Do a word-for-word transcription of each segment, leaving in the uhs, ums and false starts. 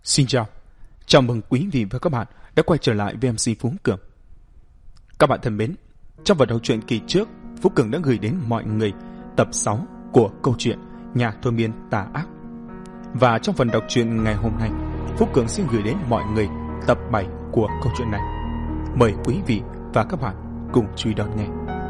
Xin chào, chào mừng quý vị và các bạn đã quay trở lại với em xê Phú Cường. Các bạn thân mến, trong phần đầu truyện kỳ trước, Phú Cường đã gửi đến mọi người tập sáu của câu chuyện Nhà thôi miên tà ác. Và trong phần đọc truyện ngày hôm nay, Phú Cường xin gửi đến mọi người tập bảy của câu chuyện này. Mời quý vị và các bạn cùng chú ý đón nghe.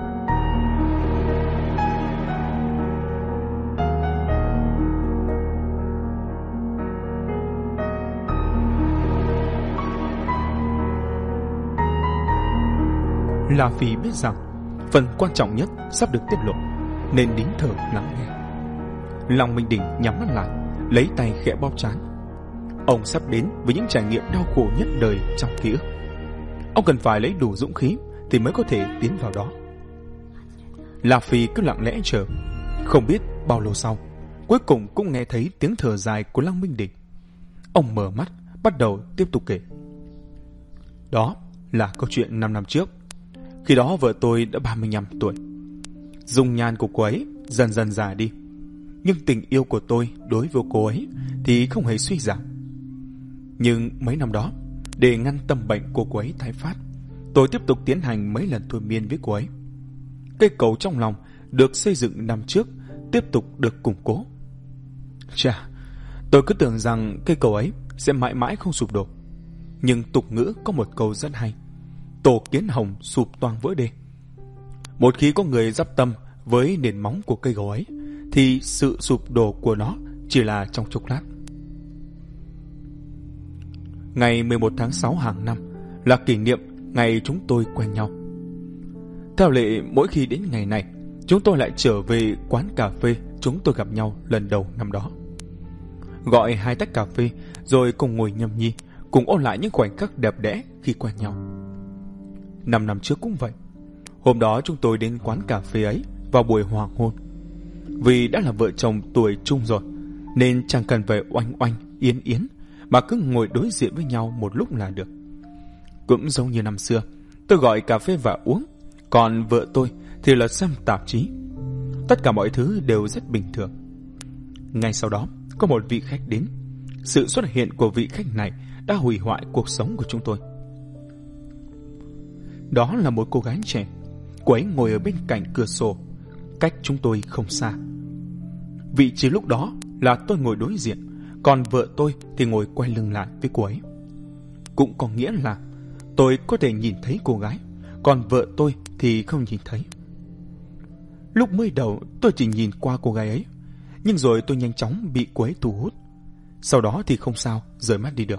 La Phi biết rằng phần quan trọng nhất sắp được tiết lộ, nên nín thở lắng nghe. Lòng Minh Đình nhắm mắt lại, lấy tay khẽ bóp trán. Ông sắp đến với những trải nghiệm đau khổ nhất đời trong ký ức. Ông cần phải lấy đủ dũng khí thì mới có thể tiến vào đó. La Phi cứ lặng lẽ chờ. Không biết bao lâu sau, cuối cùng cũng nghe thấy tiếng thở dài của Lăng Minh Đình. Ông mở mắt, bắt đầu tiếp tục kể. Đó là câu chuyện năm năm trước. Khi đó vợ tôi đã ba mươi lăm tuổi. Dung nhan của cô ấy dần dần già đi, nhưng tình yêu của tôi đối với cô ấy thì không hề suy giảm. Nhưng mấy năm đó, để ngăn tâm bệnh của cô ấy tái phát, tôi tiếp tục tiến hành mấy lần thôi miên với cô ấy. Cây cầu trong lòng được xây dựng năm trước tiếp tục được củng cố. Chà, tôi cứ tưởng rằng cây cầu ấy sẽ mãi mãi không sụp đổ. Nhưng tục ngữ có một câu rất hay: tổ kiến hồng sụp toang vỡ đê. Một khi có người dắp tâm với nền móng của cây cầu ấy, thì sự sụp đổ của nó chỉ là trong chốc lát. Ngày mười một tháng sáu hàng năm là kỷ niệm ngày chúng tôi quen nhau. Theo lệ, mỗi khi đến ngày này, chúng tôi lại trở về quán cà phê chúng tôi gặp nhau lần đầu năm đó. Gọi hai tách cà phê rồi cùng ngồi nhâm nhi, cùng ôn lại những khoảnh khắc đẹp đẽ khi quen nhau. Năm năm trước cũng vậy. Hôm đó chúng tôi đến quán cà phê ấy vào buổi hoàng hôn. Vì đã là vợ chồng tuổi trung rồi, nên chẳng cần phải oanh oanh, yến yến, mà cứ ngồi đối diện với nhau một lúc là được. Cũng giống như năm xưa, tôi gọi cà phê và uống, còn vợ tôi thì là xem tạp chí. Tất cả mọi thứ đều rất bình thường. Ngay sau đó, có một vị khách đến. Sự xuất hiện của vị khách này đã hủy hoại cuộc sống của chúng tôi. Đó là một cô gái trẻ. Cô ấy ngồi ở bên cạnh cửa sổ, cách chúng tôi không xa. Vị trí lúc đó là tôi ngồi đối diện, còn vợ tôi thì ngồi quay lưng lại với cô ấy. Cũng có nghĩa là tôi có thể nhìn thấy cô gái, còn vợ tôi thì không nhìn thấy. Lúc mới đầu tôi chỉ nhìn qua cô gái ấy, nhưng rồi tôi nhanh chóng bị cô ấy thu hút. Sau đó thì không sao rời mắt đi được.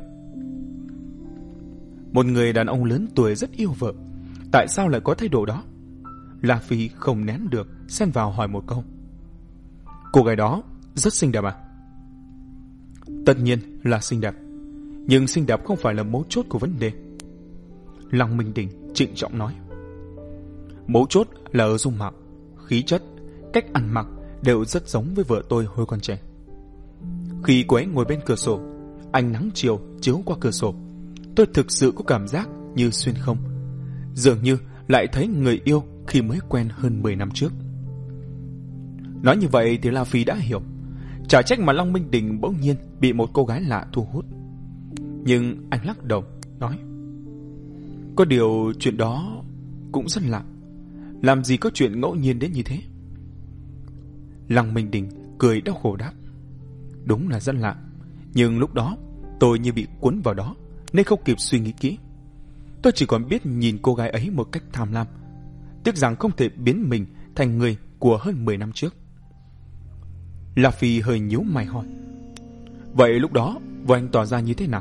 Một người đàn ông lớn tuổi rất yêu vợ, tại sao lại có thái độ đó? La Phi không nén được, xen vào hỏi một câu. Cô gái đó rất xinh đẹp à? Tất nhiên là xinh đẹp, nhưng xinh đẹp không phải là mấu chốt của vấn đề. Lăng Minh Đình trịnh trọng nói. Mấu chốt là ở dung mạo, khí chất, cách ăn mặc đều rất giống với vợ tôi hồi còn trẻ. Khi cô ấy ngồi bên cửa sổ, ánh nắng chiều chiếu qua cửa sổ, tôi thực sự có cảm giác như xuyên không, dường như lại thấy người yêu khi mới quen hơn mười năm trước. Nói như vậy thì La Phi đã hiểu. Chả trách mà Long Minh Đình bỗng nhiên bị một cô gái lạ thu hút. Nhưng anh lắc đầu nói, có điều chuyện đó cũng rất lạ. Làm gì có chuyện ngẫu nhiên đến như thế? Lăng Minh Đình cười đau khổ đáp, đúng là rất lạ, nhưng lúc đó tôi như bị cuốn vào đó nên không kịp suy nghĩ kỹ. Tôi chỉ còn biết nhìn cô gái ấy một cách tham lam, tiếc rằng không thể biến mình thành người của hơn mười năm trước. La Phi hơi nhíu mày hỏi, vậy lúc đó vợ anh tỏ ra như thế nào?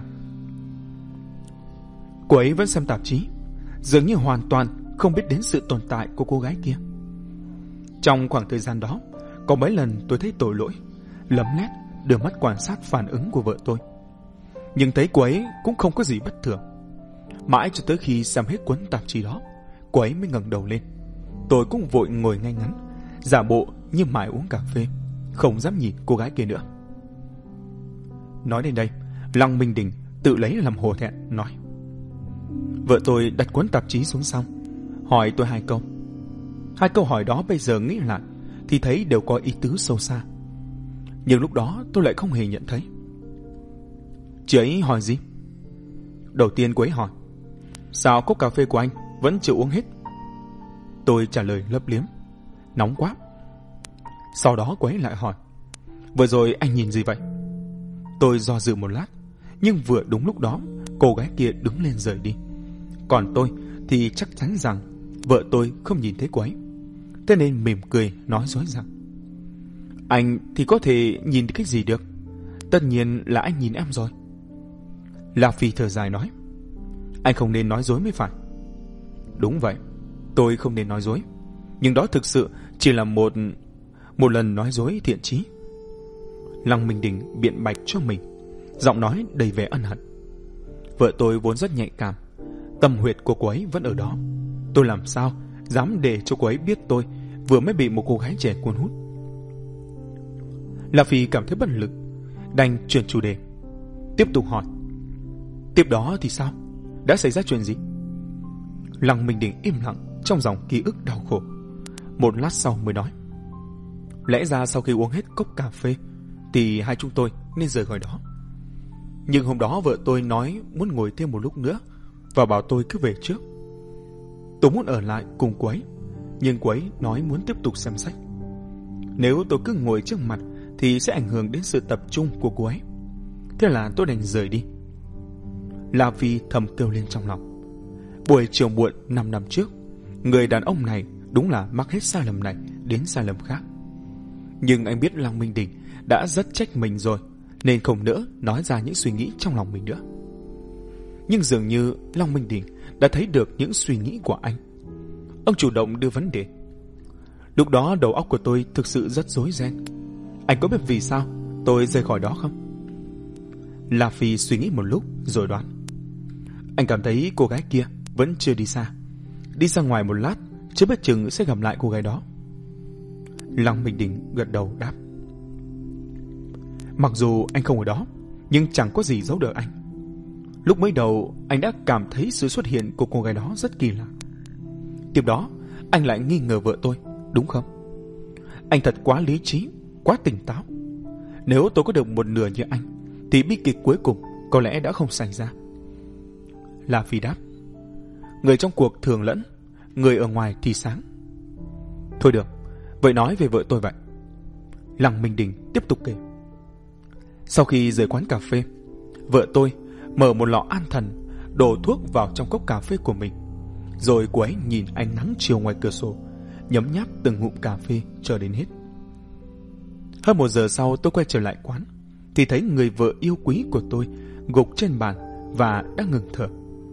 Cô ấy vẫn xem tạp chí, dường như hoàn toàn không biết đến sự tồn tại của cô gái kia. Trong khoảng thời gian đó, có mấy lần tôi thấy tội lỗi, lấm lét đưa mắt quan sát phản ứng của vợ tôi, nhưng thấy cô ấy cũng không có gì bất thường. Mãi cho tới khi xem hết cuốn tạp chí đó, cô ấy mới ngẩng đầu lên. Tôi cũng vội ngồi ngay ngắn, giả bộ như mải uống cà phê, không dám nhìn cô gái kia nữa. Nói đến đây, Lăng Minh Đình tự lấy làm hổ thẹn nói. Vợ tôi đặt cuốn tạp chí xuống xong, hỏi tôi hai câu. Hai câu hỏi đó bây giờ nghĩ lại thì thấy đều có ý tứ sâu xa, nhưng lúc đó tôi lại không hề nhận thấy. Chị ấy hỏi gì? Đầu tiên cô ấy hỏi, sao cốc cà phê của anh vẫn chưa uống hết? Tôi trả lời lấp liếm, nóng quá. Sau đó cô ấy lại hỏi, vừa rồi anh nhìn gì vậy? Tôi do dự một lát, nhưng vừa đúng lúc đó cô gái kia đứng lên rời đi. Còn tôi thì chắc chắn rằng vợ tôi không nhìn thấy cô ấy, thế nên mỉm cười nói dối rằng, anh thì có thể nhìn cái gì được, tất nhiên là anh nhìn em rồi. La Phi thở dài nói, anh không nên nói dối mới phải. Đúng vậy, tôi không nên nói dối, nhưng đó thực sự chỉ là một một lần nói dối thiện chí. Lăng Minh Đình biện bạch cho mình, giọng nói đầy vẻ ân hận. Vợ tôi vốn rất nhạy cảm, tâm huyệt của cô ấy vẫn ở đó. Tôi làm sao dám để cho cô ấy biết tôi vừa mới bị một cô gái trẻ cuốn hút. La Phi cảm thấy bất lực, đành chuyển chủ đề, tiếp tục hỏi, tiếp đó thì sao? Đã xảy ra chuyện gì? Lăng Minh Đình im lặng trong dòng ký ức đau khổ. Một lát sau mới nói, lẽ ra sau khi uống hết cốc cà phê thì hai chúng tôi nên rời khỏi đó. Nhưng hôm đó vợ tôi nói muốn ngồi thêm một lúc nữa và bảo tôi cứ về trước. Tôi muốn ở lại cùng cô ấy, nhưng cô ấy nói muốn tiếp tục xem sách. Nếu tôi cứ ngồi trước mặt thì sẽ ảnh hưởng đến sự tập trung của cô ấy. Thế là tôi đành rời đi. La Phi thầm kêu lên trong lòng, buổi chiều muộn năm năm trước, người đàn ông này đúng là mắc hết sai lầm này đến sai lầm khác. Nhưng anh biết Lăng Minh Đình đã rất trách mình rồi, nên không nỡ nói ra những suy nghĩ trong lòng mình nữa. Nhưng dường như Lăng Minh Đình đã thấy được những suy nghĩ của anh. Ông chủ động đưa vấn đề. Lúc đó đầu óc của tôi thực sự rất rối ren. Anh có biết vì sao tôi rời khỏi đó không? La Phi suy nghĩ một lúc rồi đoán, anh cảm thấy cô gái kia vẫn chưa đi xa. Đi ra ngoài một lát, chưa biết chừng sẽ gặp lại cô gái đó. Lăng Minh Đình gật đầu đáp, mặc dù anh không ở đó, nhưng chẳng có gì giấu được anh. Lúc mới đầu anh đã cảm thấy sự xuất hiện của cô gái đó rất kỳ lạ. Tiếp đó anh lại nghi ngờ vợ tôi, đúng không? Anh thật quá lý trí, quá tỉnh táo. Nếu tôi có được một nửa như anh thì bi kịch cuối cùng có lẽ đã không xảy ra. La Phi đáp, người trong cuộc thường lẫn, người ở ngoài thì sáng. Thôi được, vậy nói về vợ tôi vậy. Lăng Minh Đình tiếp tục kể. Sau khi rời quán cà phê, vợ tôi mở một lọ an thần, đổ thuốc vào trong cốc cà phê của mình. Rồi cô ấy nhìn ánh nắng chiều ngoài cửa sổ, nhấm nháp từng ngụm cà phê cho đến hết. Hơn một giờ sau tôi quay trở lại quán, thì thấy người vợ yêu quý của tôi gục trên bàn và đã ngừng thở.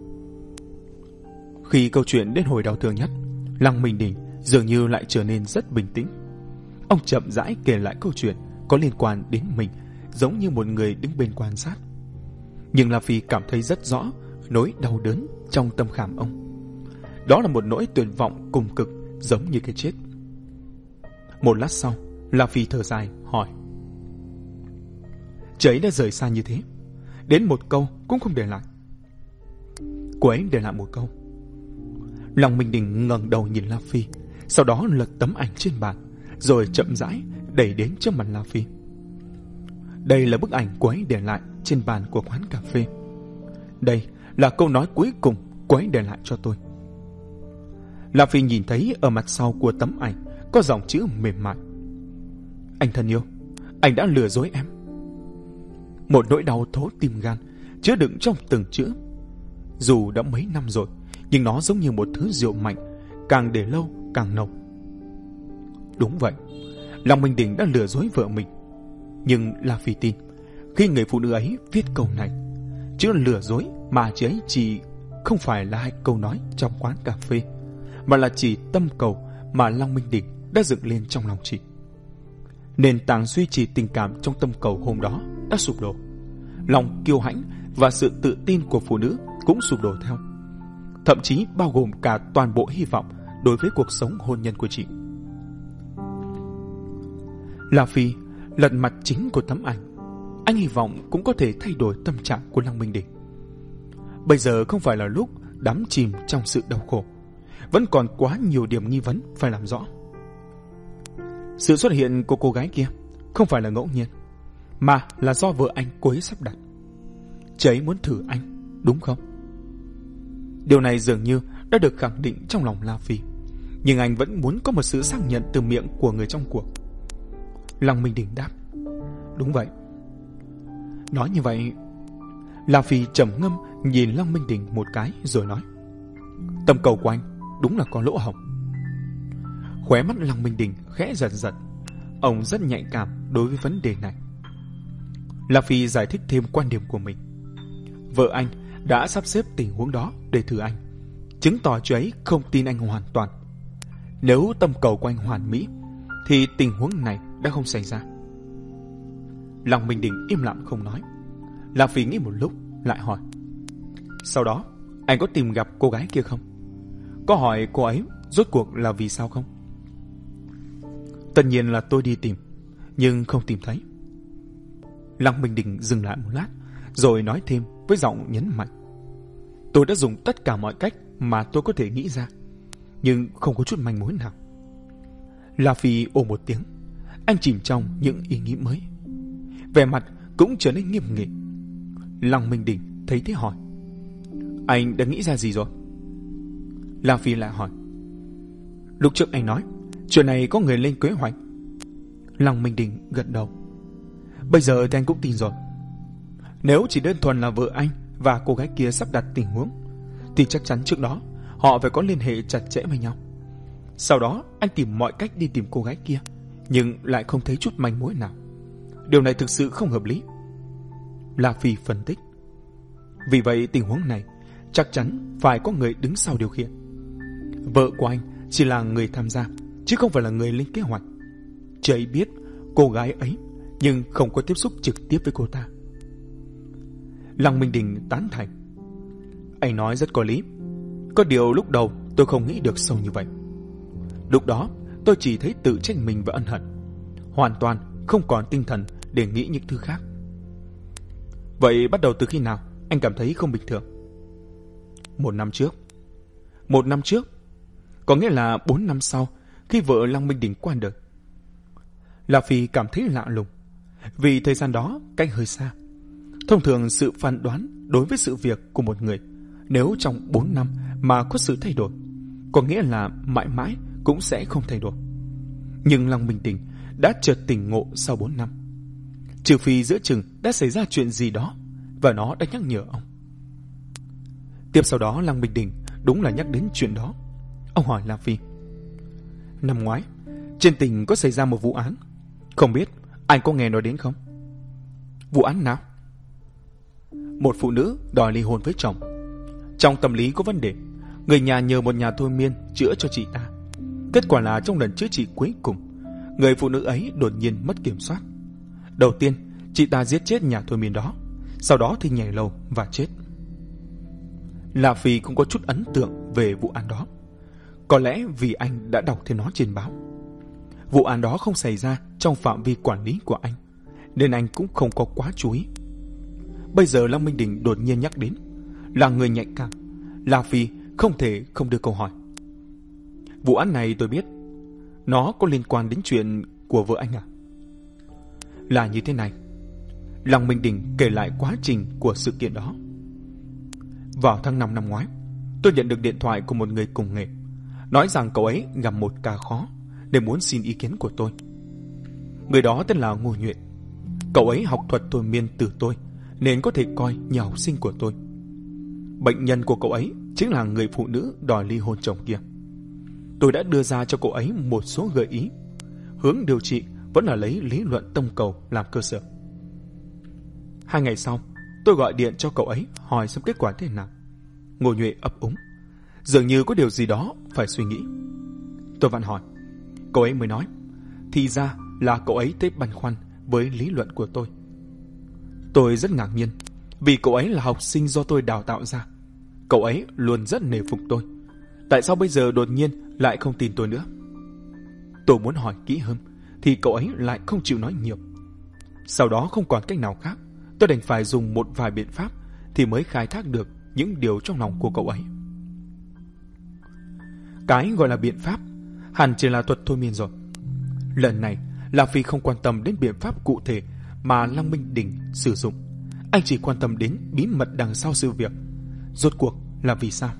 Khi câu chuyện đến hồi đau thương nhất, Lăng Minh Đình dường như lại trở nên rất bình tĩnh. Ông chậm rãi kể lại câu chuyện có liên quan đến mình, giống như một người đứng bên quan sát. Nhưng La Phi cảm thấy rất rõ nỗi đau đớn trong tâm khảm ông. Đó là một nỗi tuyệt vọng cùng cực, giống như cái chết. Một lát sau, La Phi thở dài hỏi, chị ấy đã rời xa như thế, đến một câu cũng không để lại. Cô ấy để lại một câu. Lăng Minh Đình ngẩng đầu nhìn La Phi, sau đó lật tấm ảnh trên bàn, rồi chậm rãi đẩy đến trước mặt La Phi. Đây là bức ảnh cô ấy để lại trên bàn của quán cà phê. Đây là câu nói cuối cùng cô ấy để lại cho tôi. La Phi nhìn thấy ở mặt sau của tấm ảnh có dòng chữ mềm mại. Anh thân yêu, anh đã lừa dối em. Một nỗi đau thấu tim gan chứa đựng trong từng chữ. Dù đã mấy năm rồi, nhưng nó giống như một thứ rượu mạnh, càng để lâu càng nồng. Đúng vậy, Lăng Minh Đình đã lừa dối vợ mình. Nhưng La Phi tin, khi người phụ nữ ấy viết câu này, chữ lừa dối mà chị ấy chỉ không phải là hai câu nói trong quán cà phê, mà là chỉ tâm cầu mà Lăng Minh Đình đã dựng lên trong lòng chị. Nền tảng duy trì tình cảm trong tâm cầu hôm đó đã sụp đổ. Lòng kiêu hãnh và sự tự tin của phụ nữ cũng sụp đổ theo, thậm chí bao gồm cả toàn bộ hy vọng đối với cuộc sống hôn nhân của chị. La Phi lật mặt chính của tấm ảnh. Anh hy vọng cũng có thể thay đổi tâm trạng của Lăng Minh Đình. Bây giờ không phải là lúc đắm chìm trong sự đau khổ, vẫn còn quá nhiều điểm nghi vấn phải làm rõ. Sự xuất hiện của cô gái kia không phải là ngẫu nhiên, mà là do vợ anh cố ý sắp đặt. chị ấy muốn thử anh, đúng không? Điều này dường như đã được khẳng định trong lòng La Phi, nhưng anh vẫn muốn có một sự xác nhận từ miệng của người trong cuộc. Lăng Minh Đình đáp, đúng vậy. Nói như vậy, La Phi trầm ngâm nhìn Lăng Minh Đình một cái rồi nói, tâm cầu của anh đúng là có lỗ hổng. Khóe mắt Lăng Minh Đình khẽ giật giật, ông rất nhạy cảm đối với vấn đề này. La Phi giải thích thêm quan điểm của mình. Vợ anh đã sắp xếp tình huống đó để thử anh, chứng tỏ chị ấy không tin anh hoàn toàn. Nếu tâm cầu của anh hoàn mỹ thì tình huống này đã không xảy ra. Lăng Minh Đình im lặng không nói. La Phi nghĩ một lúc lại hỏi, sau đó anh có tìm gặp cô gái kia không? Có hỏi cô ấy rốt cuộc là vì sao không? Tất nhiên là tôi đi tìm, nhưng không tìm thấy. Lăng Minh Đình dừng lại một lát rồi nói thêm với giọng nhấn mạnh, tôi đã dùng tất cả mọi cách mà tôi có thể nghĩ ra, nhưng không có chút manh mối nào. La Phi ồ một tiếng, anh chìm trong những ý nghĩ mới, vẻ mặt cũng trở nên nghiêm nghị. Lăng Minh Đình thấy thế hỏi, anh đã nghĩ ra gì rồi? La Phi lại hỏi, lúc trước anh nói chuyện này có người lên kế hoạch. Lăng Minh Đình gật đầu, bây giờ thì anh cũng tin rồi. Nếu chỉ đơn thuần là vợ anh và cô gái kia sắp đặt tình huống, thì chắc chắn trước đó họ phải có liên hệ chặt chẽ với nhau. Sau đó anh tìm mọi cách đi tìm cô gái kia, nhưng lại không thấy chút manh mối nào. Điều này thực sự không hợp lý. La Phi phân tích, vì vậy tình huống này chắc chắn phải có người đứng sau điều khiển. Vợ của anh chỉ là người tham gia, chứ không phải là người lên kế hoạch. Chị ấy biết cô gái ấy, nhưng không có tiếp xúc trực tiếp với cô ta. Lăng Minh Đình tán thành, anh nói rất có lý. Có điều lúc đầu tôi không nghĩ được sâu như vậy. Lúc đó tôi chỉ thấy tự trách mình và ân hận, hoàn toàn không còn tinh thần để nghĩ những thứ khác. Vậy bắt đầu từ khi nào anh cảm thấy không bình thường? Một năm trước. Một năm trước? Có nghĩa là bốn năm sau, khi vợ Lăng Minh Đình qua đời. La Phi cảm thấy lạ lùng, vì thời gian đó cách hơi xa. Thông thường sự phán đoán đối với sự việc của một người, nếu trong bốn năm mà có sự thay đổi, có nghĩa là mãi mãi cũng sẽ không thay đổi. Nhưng Lăng Minh Đình đã chợt tỉnh ngộ sau bốn năm. Trừ phi giữa chừng đã xảy ra chuyện gì đó và nó đã nhắc nhở ông. Tiếp sau đó Lăng Minh Đình đúng là nhắc đến chuyện đó. Ông hỏi La Phi, năm ngoái trên tỉnh có xảy ra một vụ án, không biết anh có nghe nói đến không? Vụ án nào? Một phụ nữ đòi ly hôn với chồng. Trong tâm lý có vấn đề, người nhà nhờ một nhà thôi miên chữa cho chị ta. Kết quả là trong lần chữa trị cuối cùng, người phụ nữ ấy đột nhiên mất kiểm soát. Đầu tiên, chị ta giết chết nhà thôi miên đó, sau đó thì nhảy lầu và chết. La Phi cũng có chút ấn tượng về vụ án đó. Có lẽ vì anh đã đọc thấy nó trên báo. Vụ án đó không xảy ra trong phạm vi quản lý của anh, nên anh cũng không có quá chú ý. Bây giờ Lăng Minh Đình đột nhiên nhắc đến, là người nhạy cảm, La Phi không thể không đưa câu hỏi. Vụ án này tôi biết, nó có liên quan đến chuyện của vợ anh à? Là như thế này. Lăng Minh Đình kể lại quá trình của sự kiện đó. Vào tháng năm năm ngoái, tôi nhận được điện thoại của một người cùng nghề, nói rằng cậu ấy gặp một ca khó để muốn xin ý kiến của tôi. Người đó tên là Ngô Nhuệ. Cậu ấy học thuật thôi miên từ tôi, nên có thể coi như học sinh của tôi. Bệnh nhân của cậu ấy chính là người phụ nữ đòi ly hôn chồng kia. Tôi đã đưa ra cho cậu ấy một số gợi ý. Hướng điều trị vẫn là lấy lý luận tâm cầu làm cơ sở. Hai ngày sau, tôi gọi điện cho cậu ấy hỏi xem kết quả thế nào. Ngô Nhuệ ấp úng, dường như có điều gì đó phải suy nghĩ. Tôi vặn hỏi, cậu ấy mới nói, thì ra là cậu ấy thấy băn khoăn với lý luận của tôi. Tôi rất ngạc nhiên, vì cậu ấy là học sinh do tôi đào tạo ra. Cậu ấy luôn rất nể phục tôi. Tại sao bây giờ đột nhiên lại không tin tôi nữa? Tôi muốn hỏi kỹ hơn, thì cậu ấy lại không chịu nói nhiều. Sau đó không còn cách nào khác, tôi đành phải dùng một vài biện pháp thì mới khai thác được những điều trong lòng của cậu ấy. Cái gọi là biện pháp hẳn chỉ là thuật thôi miên rồi. Lần này, La Phi không quan tâm đến biện pháp cụ thể mà Lăng Minh Đình sử dụng. Anh chỉ quan tâm đến bí mật đằng sau sự việc. Rốt cuộc là vì sao?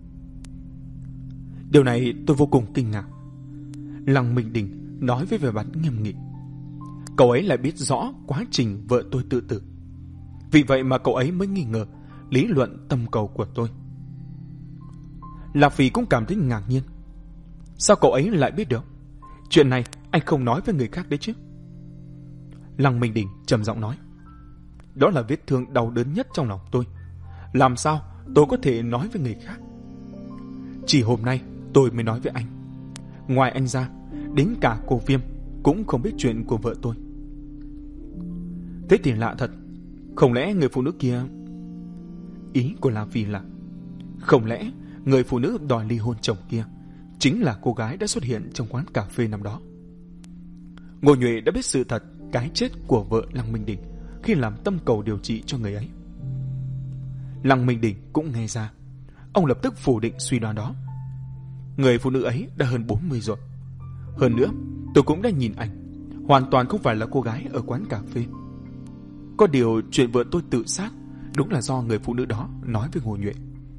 Điều này tôi vô cùng kinh ngạc. Lăng Minh Đình nói với vẻ mặt nghiêm nghị. Cậu ấy lại biết rõ quá trình vợ tôi tự tử. Vì vậy mà cậu ấy mới nghi ngờ lý luận tâm cầu của tôi. Lạc Phi cũng cảm thấy ngạc nhiên. Sao cậu ấy lại biết được? Chuyện này anh không nói với người khác đấy chứ? Lăng Minh Đình trầm giọng nói. Đó là vết thương đau đớn nhất trong lòng tôi. Làm sao tôi có thể nói với người khác? Chỉ hôm nay tôi mới nói với anh. Ngoài anh ra, đến cả cô Viêm cũng không biết chuyện của vợ tôi. Thế thì lạ thật. Không lẽ người phụ nữ kia... Ý của La Phi là không lẽ người phụ nữ đòi ly hôn chồng kia chính là cô gái đã xuất hiện trong quán cà phê năm đó? Ngô Nhuệ đã biết sự thật cái chết của vợ Lăng Minh Đình khi làm tâm cầu điều trị cho người ấy. Lăng Minh Đình cũng nghe ra. Ông lập tức phủ định suy đoán đó. Người phụ nữ ấy đã hơn bốn mươi rồi. Hơn nữa, tôi cũng đã nhìn ảnh. Hoàn toàn không phải là cô gái ở quán cà phê. Có điều chuyện vợ tôi tự sát đúng là do người phụ nữ đó nói với Ngô Nhuệ.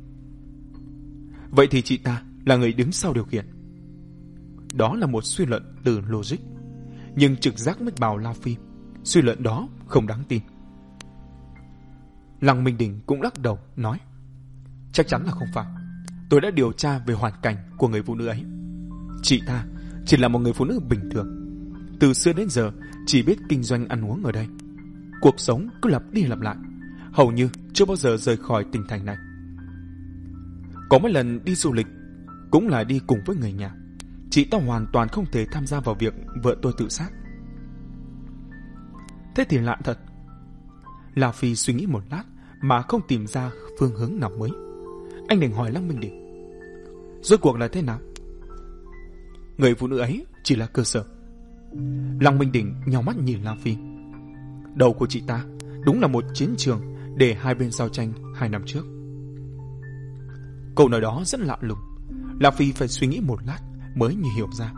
Vậy thì chị ta là người đứng sau điều khiển. Đó là một suy luận từ logic. Nhưng trực giác mách bảo La Phi suy luận đó không đáng tin. Lăng Minh Đình cũng lắc đầu nói. Chắc chắn là không phải. Tôi đã điều tra về hoàn cảnh của người phụ nữ ấy. Chị ta chỉ là một người phụ nữ bình thường. Từ xưa đến giờ chỉ biết kinh doanh ăn uống ở đây. Cuộc sống cứ lặp đi lặp lại, hầu như chưa bao giờ rời khỏi tỉnh thành này. Có mấy lần đi du lịch cũng là đi cùng với người nhà. Chị ta hoàn toàn không thể tham gia vào việc vợ tôi tự sát. Thế thì lạ thật. La Phi suy nghĩ một lát mà không tìm ra phương hướng nào mới. Anh định hỏi Lăng Minh Đình. Rốt cuộc là thế nào? Người phụ nữ ấy chỉ là cơ sở. Lăng Minh Đình nhào mắt nhìn La Phi. Đầu của chị ta đúng là một chiến trường để hai bên giao tranh hai năm trước. Câu nói đó rất lạ lùng. La Phi phải suy nghĩ một lát mới như hiểu ra.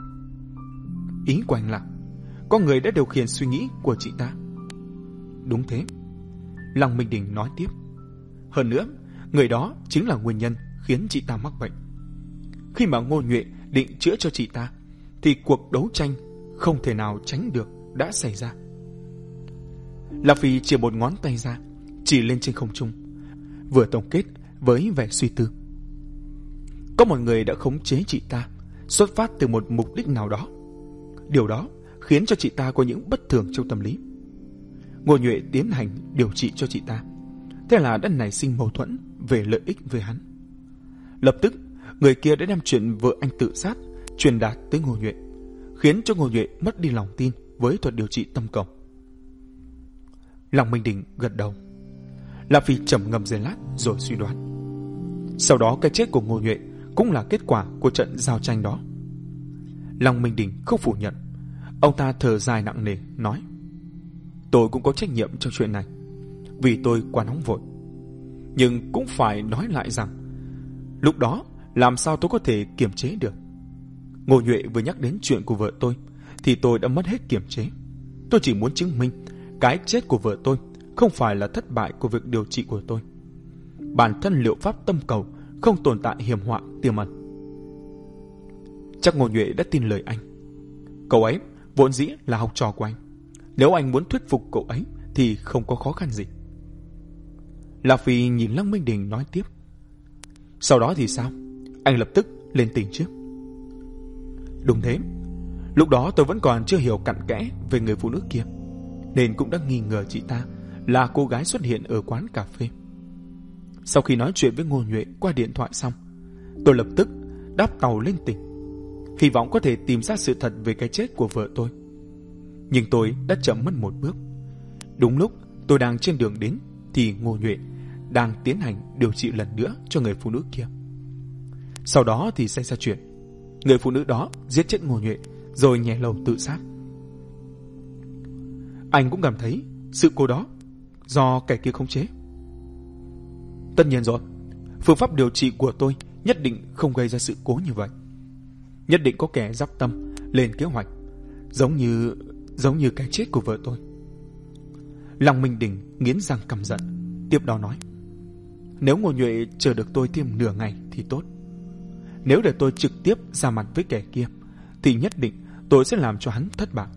Ý của anh là có người đã điều khiển suy nghĩ của chị ta. Đúng thế. Lăng Minh Đình nói tiếp. Hơn nữa, người đó chính là nguyên nhân khiến chị ta mắc bệnh. Khi mà Ngô Nhuệ định chữa cho chị ta thì cuộc đấu tranh không thể nào tránh được đã xảy ra. La Phi chỉ một ngón tay ra, chỉ lên trên không trung, vừa tổng kết với vẻ suy tư. Có một người đã khống chế chị ta, xuất phát từ một mục đích nào đó. Điều đó khiến cho chị ta có những bất thường trong tâm lý. Ngô Nhuệ tiến hành điều trị cho chị ta, thế là đã nảy sinh mâu thuẫn về lợi ích với hắn. Lập tức, người kia đã đem chuyện vợ anh tự sát truyền đạt tới Ngô Nhuệ, khiến cho Ngô Nhuệ mất đi lòng tin với thuật điều trị tâm cầu. Lăng Minh Đình gật đầu. La Phi trầm ngâm giây lát rồi suy đoán. Sau đó cái chết của Ngô Nhuệ cũng là kết quả của trận giao tranh đó. Lăng Minh Đình không phủ nhận. Ông ta thở dài nặng nề nói. Tôi cũng có trách nhiệm trong chuyện này, vì tôi quá nóng vội. Nhưng cũng phải nói lại rằng lúc đó làm sao tôi có thể kiềm chế được. Ngô Nhuệ vừa nhắc đến chuyện của vợ tôi thì tôi đã mất hết kiềm chế. Tôi chỉ muốn chứng minh cái chết của vợ tôi không phải là thất bại của việc điều trị của tôi. Bản thân liệu pháp tâm cầu không tồn tại hiểm họa tiềm ẩn. Chắc Ngô Nhuệ đã tin lời anh. Cậu ấy vốn dĩ là học trò của anh. Nếu anh muốn thuyết phục cậu ấy thì không có khó khăn gì. La Phi nhìn Lăng Minh Đình nói tiếp. Sau đó thì sao? Anh lập tức lên tỉnh chứ? Đúng thế. Lúc đó tôi vẫn còn chưa hiểu cặn kẽ về người phụ nữ kia, nên cũng đã nghi ngờ chị ta là cô gái xuất hiện ở quán cà phê. Sau khi nói chuyện với Ngô Nhuệ qua điện thoại xong, tôi lập tức đáp tàu lên tỉnh, hy vọng có thể tìm ra sự thật về cái chết của vợ tôi. Nhưng tôi đã chậm mất một bước. Đúng lúc tôi đang trên đường đến thì Ngô Nhuệ đang tiến hành điều trị lần nữa cho người phụ nữ kia. Sau đó thì xảy ra chuyện. Người phụ nữ đó giết chết Ngô Nhuệ rồi nhảy lầu tự sát. Anh cũng cảm thấy sự cố đó do kẻ kia khống chế. Tất nhiên rồi, phương pháp điều trị của tôi nhất định không gây ra sự cố như vậy. Nhất định có kẻ dắp tâm lên kế hoạch, giống như giống như cái chết của vợ tôi. Lăng Minh Đình nghiến răng căm giận, tiếp đó nói: nếu Ngô Nhuệ chờ được tôi thêm nửa ngày thì tốt. Nếu để tôi trực tiếp ra mặt với kẻ kia thì nhất định tôi sẽ làm cho hắn thất bại.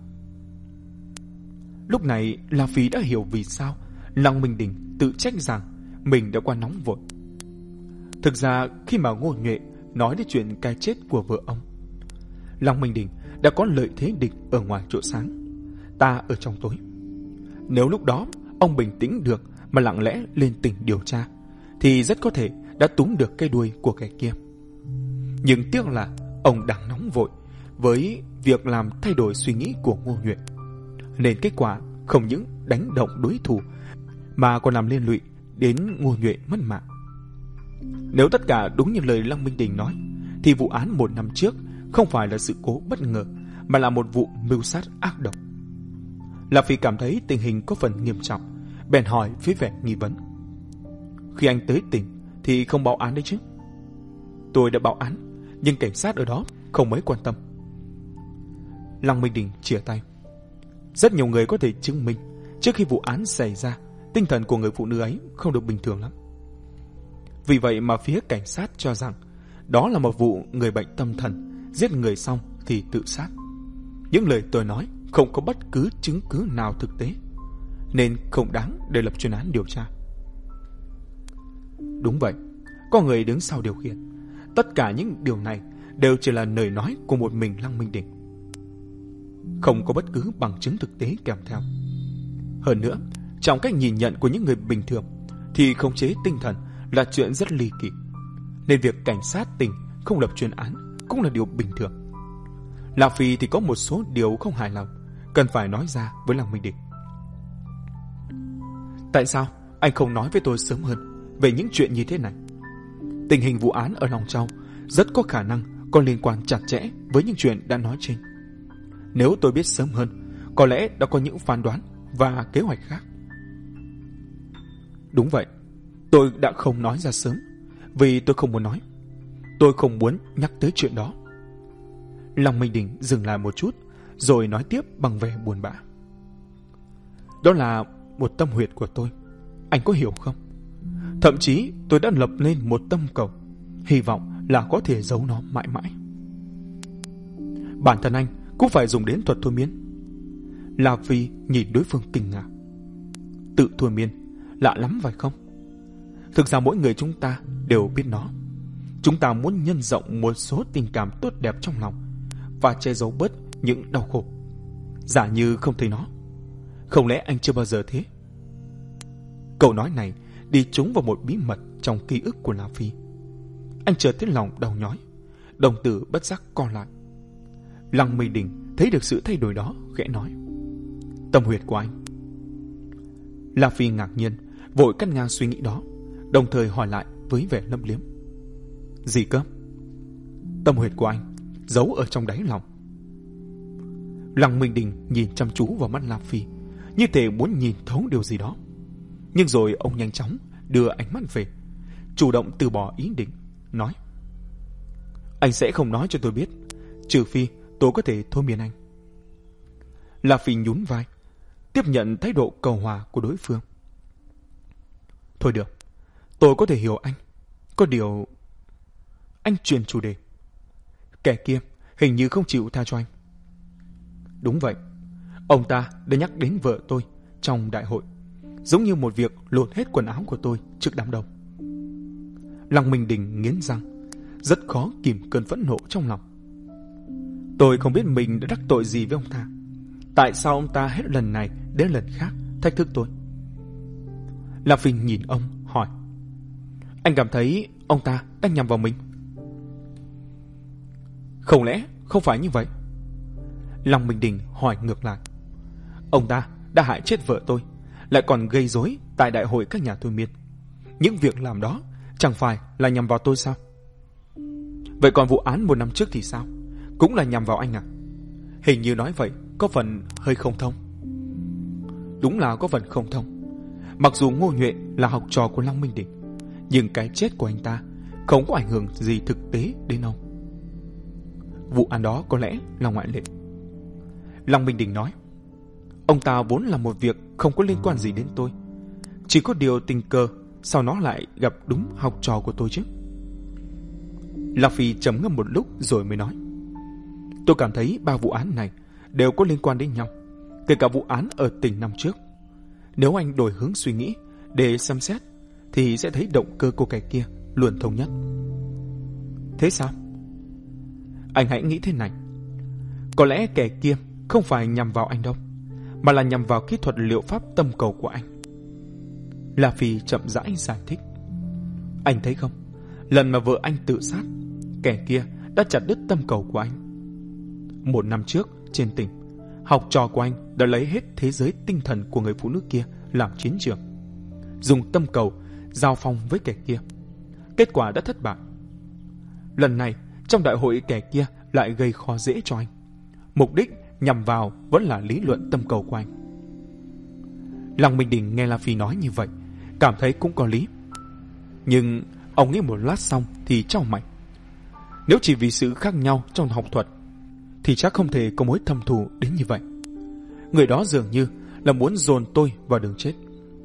Lúc này La Phi đã hiểu vì sao Lăng Minh Đình tự trách rằng mình đã quá nóng vội. Thực ra khi mà Ngô Nhuệ nói đến chuyện cái chết của vợ ông, Lăng Minh Đình đã có lợi thế địch ở ngoài chỗ sáng, ta ở trong tối. Nếu lúc đó ông bình tĩnh được mà lặng lẽ lên tỉnh điều tra thì rất có thể đã túm được cái đuôi của kẻ kia. Nhưng tiếc là ông đang nóng vội với việc làm thay đổi suy nghĩ của Ngô Nhuệ, nên kết quả không những đánh động đối thủ mà còn làm liên lụy đến Ngô Nhuệ mất mạng. Nếu tất cả đúng như lời Lăng Minh Đình nói thì vụ án một năm trước không phải là sự cố bất ngờ mà là một vụ mưu sát ác độc. La Phi cảm thấy tình hình có phần nghiêm trọng, bèn hỏi với vẻ nghi vấn: khi anh tới tỉnh thì không báo án đấy chứ? Tôi đã báo án, nhưng cảnh sát ở đó không mấy quan tâm. Lăng Minh Đình chìa tay: rất nhiều người có thể chứng minh trước khi vụ án xảy ra, tinh thần của người phụ nữ ấy không được bình thường lắm. Vì vậy mà phía cảnh sát cho rằng đó là một vụ người bệnh tâm thần, giết người xong thì tự sát. Những lời tôi nói không có bất cứ chứng cứ nào thực tế, nên không đáng để lập chuyên án điều tra. Đúng vậy, có người đứng sau điều khiển. Tất cả những điều này đều chỉ là lời nói của một mình Lăng Minh Đình, không có bất cứ bằng chứng thực tế kèm theo. Hơn nữa, trong cách nhìn nhận của những người bình thường thì khống chế tinh thần là chuyện rất ly kỳ, nên việc cảnh sát tỉnh không lập chuyên án cũng là điều bình thường. La Phi thì có một số điều không hài lòng cần phải nói ra với Lăng Minh Đình. Tại sao anh không nói với tôi sớm hơn về những chuyện như thế này? Tình hình vụ án ở Long Châu rất có khả năng có liên quan chặt chẽ với những chuyện đã nói trên. Nếu tôi biết sớm hơn, có lẽ đã có những phán đoán và kế hoạch khác. Đúng vậy, tôi đã không nói ra sớm vì tôi không muốn nói. Tôi không muốn nhắc tới chuyện đó. Lăng Minh Đình dừng lại một chút rồi nói tiếp bằng vẻ buồn bã: đó là một tâm huyệt của tôi, anh có hiểu không? Thậm chí tôi đã lập lên một tâm cầu, hy vọng là có thể giấu nó mãi mãi. Bản thân anh cũng phải dùng đến thuật thôi miên. La Phi nhìn đối phương kinh ngạc: tự thôi miên, lạ lắm phải không? Thực ra mỗi người chúng ta đều biết nó. Chúng ta muốn nhân rộng một số tình cảm tốt đẹp trong lòng và che giấu bớt những đau khổ, giả như không thấy nó. Không lẽ anh chưa bao giờ thế? Câu nói này đi trúng vào một bí mật trong ký ức của La Phi. Anh chợt thấy lòng đau nhói, đồng tử bất giác co lại. Lăng Minh Đình thấy được sự thay đổi đó, khẽ nói: tâm huyệt của anh. La Phi ngạc nhiên, vội cắt ngang suy nghĩ đó, đồng thời hỏi lại với vẻ lấp liếm: gì cơ? Tâm huyệt của anh giấu ở trong đáy lòng. Lăng Minh Đình nhìn chăm chú vào mắt La Phi, như thể muốn nhìn thấu điều gì đó. Nhưng rồi ông nhanh chóng đưa ánh mắt về, chủ động từ bỏ ý định, nói: anh sẽ không nói cho tôi biết, trừ phi tôi có thể thôi miên anh. La Phi nhún vai, tiếp nhận thái độ cầu hòa của đối phương. Thôi được, tôi có thể hiểu anh. Có điều... Anh chuyển chủ đề. Kẻ kia hình như không chịu tha cho anh. Đúng vậy, ông ta đã nhắc đến vợ tôi trong đại hội, giống như một việc lột hết quần áo của tôi trước đám đông. Lăng Minh Đình nghiến răng, rất khó kìm cơn phẫn nộ trong lòng. Tôi không biết mình đã đắc tội gì với ông ta. Tại sao ông ta hết lần này đến lần khác thách thức tôi? La Phi nhìn ông hỏi: anh cảm thấy ông ta đang nhằm vào mình? Không lẽ không phải như vậy? Lăng Minh Đình hỏi ngược lại: ông ta đã hại chết vợ tôi, lại còn gây rối tại đại hội các nhà thôi miên. Những việc làm đó chẳng phải là nhằm vào tôi sao? Vậy còn vụ án một năm trước thì sao? Cũng là nhằm vào anh à? Hình như nói vậy có phần hơi không thông. Đúng là có phần không thông. Mặc dù Ngô Nhuệ là học trò của Lăng Minh Đình, nhưng cái chết của anh ta không có ảnh hưởng gì thực tế đến ông. Vụ án đó có lẽ là ngoại lệ. Lăng Minh Đình nói: Ông ta vốn là một việc không có liên quan gì đến tôi. Chỉ có điều tình cờ sao nó lại gặp đúng học trò của tôi chứ. Lạc Phi trầm ngâm một lúc rồi mới nói: Tôi cảm thấy ba vụ án này đều có liên quan đến nhau, kể cả vụ án ở tỉnh năm trước. Nếu anh đổi hướng suy nghĩ để xem xét thì sẽ thấy động cơ của kẻ kia luôn thống nhất. Thế sao? Anh hãy nghĩ thế này. Có lẽ kẻ kia không phải nhằm vào anh đâu, mà là nhằm vào kỹ thuật liệu pháp tâm cầu của anh. La Phi chậm rãi giải thích. Anh thấy không, lần mà vợ anh tự sát, kẻ kia đã chặt đứt tâm cầu của anh. Một năm trước trên tỉnh, học trò của anh đã lấy hết thế giới tinh thần của người phụ nữ kia làm chiến trường, dùng tâm cầu giao phong với kẻ kia. Kết quả đã thất bại. Lần này trong đại hội, kẻ kia lại gây khó dễ cho anh. Mục đích nhằm vào vẫn là lý luận tâm cầu của anh. Lăng Minh Đình nghe La Phi nói như vậy, cảm thấy cũng có lý. Nhưng ông nghĩ một lát xong thì chau mày. Nếu chỉ vì sự khác nhau trong học thuật thì chắc không thể có mối thâm thù đến như vậy. Người đó dường như là muốn dồn tôi vào đường chết.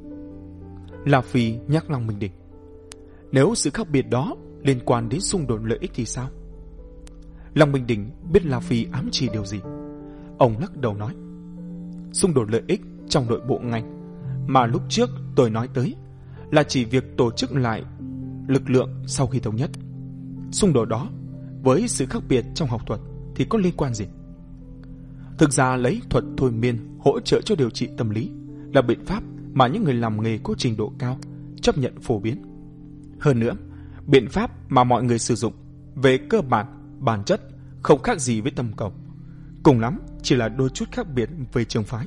La Phi nhắc Lăng Minh Đình: Nếu sự khác biệt đó liên quan đến xung đột lợi ích thì sao? Lăng Minh Đình biết La Phi ám chỉ điều gì. Ông lắc đầu nói: Xung đột lợi ích trong nội bộ ngành mà lúc trước tôi nói tới là chỉ việc tổ chức lại lực lượng sau khi thống nhất. Xung đột đó với sự khác biệt trong học thuật thì có liên quan gì? Thực ra lấy thuật thôi miên hỗ trợ cho điều trị tâm lý là biện pháp mà những người làm nghề có trình độ cao chấp nhận phổ biến. Hơn nữa, biện pháp mà mọi người sử dụng về cơ bản, bản chất không khác gì với tâm cầu, cùng lắm chỉ là đôi chút khác biệt về trường phái.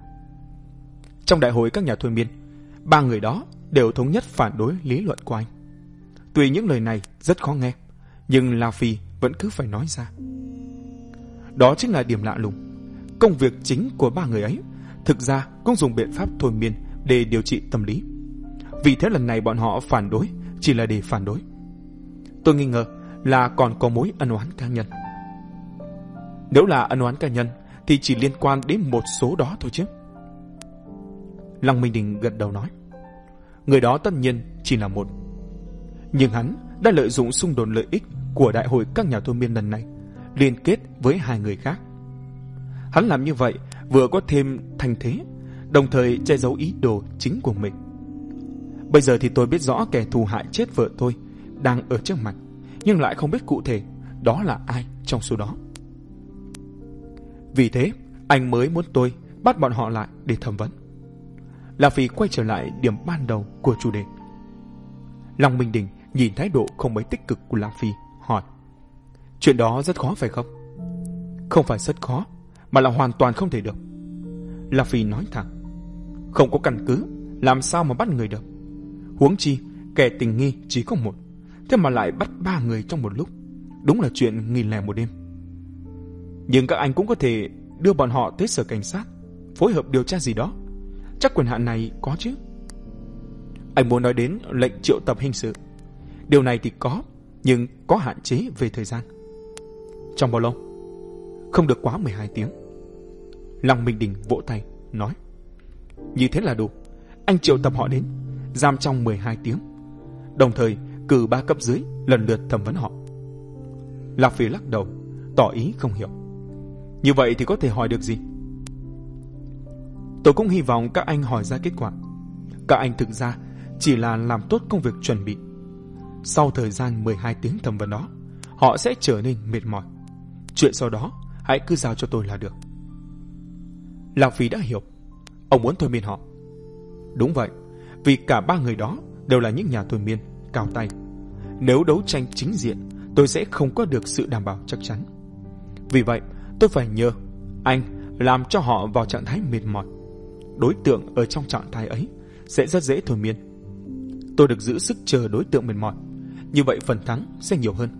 Trong đại hội các nhà thôi miên, ba người đó đều thống nhất phản đối lý luận của anh. Tuy những lời này rất khó nghe, nhưng La Phi vẫn cứ phải nói ra. Đó chính là điểm lạ lùng. Công việc chính của ba người ấy thực ra cũng dùng biện pháp thôi miên để điều trị tâm lý. Vì thế lần này bọn họ phản đối chỉ là để phản đối. Tôi nghi ngờ là còn có mối ân oán cá nhân. Nếu là ân oán cá nhân thì chỉ liên quan đến một số đó thôi chứ. Lăng Minh Đình gật đầu nói: Người đó tất nhiên chỉ là một, nhưng hắn đã lợi dụng xung đột lợi ích của đại hội các nhà thôi miên lần này liên kết với hai người khác. Hắn làm như vậy vừa có thêm thành thế, đồng thời che giấu ý đồ chính của mình. Bây giờ thì tôi biết rõ kẻ thù hại chết vợ tôi đang ở trước mặt, nhưng lại không biết cụ thể đó là ai trong số đó. Vì thế anh mới muốn tôi bắt bọn họ lại để thẩm vấn. La Phi quay trở lại điểm ban đầu của chủ đề. Lăng Minh Đình nhìn thái độ không mấy tích cực của La Phi, hỏi: Chuyện đó rất khó phải không? Không phải rất khó, mà là hoàn toàn không thể được. La Phi nói thẳng: Không có căn cứ, làm sao mà bắt người được? Huống chi kẻ tình nghi chỉ có một, thế mà lại bắt ba người trong một lúc, đúng là chuyện nghìn lẻ một đêm. Nhưng các anh cũng có thể đưa bọn họ tới sở cảnh sát, phối hợp điều tra gì đó. Chắc quyền hạn này có chứ. Anh muốn nói đến lệnh triệu tập hình sự. Điều này thì có, nhưng có hạn chế về thời gian. Trong bao lâu? Không được quá mười hai tiếng. Lăng Minh Đình vỗ tay nói: Như thế là đủ. Anh triệu tập họ đến, giam trong mười hai tiếng, đồng thời cử ba cấp dưới lần lượt thẩm vấn họ. Lạc Phi lắc đầu, tỏ ý không hiểu. Như vậy thì có thể hỏi được gì? Tôi cũng hy vọng các anh hỏi ra kết quả. Các anh thực ra chỉ là làm tốt công việc chuẩn bị. Sau thời gian mười hai tiếng thẩm vấn đó, họ sẽ trở nên mệt mỏi. Chuyện sau đó hãy cứ giao cho tôi là được. Lạc Phi đã hiểu. Ông muốn thôi miên họ. Đúng vậy, vì cả ba người đó đều là những nhà thôi miên cao tay. Nếu đấu tranh chính diện, tôi sẽ không có được sự đảm bảo chắc chắn. Vì vậy tôi phải nhờ anh làm cho họ vào trạng thái mệt mỏi. Đối tượng ở trong trạng thái ấy sẽ rất dễ thôi miên. Tôi được giữ sức chờ đối tượng mệt mỏi, như vậy phần thắng sẽ nhiều hơn.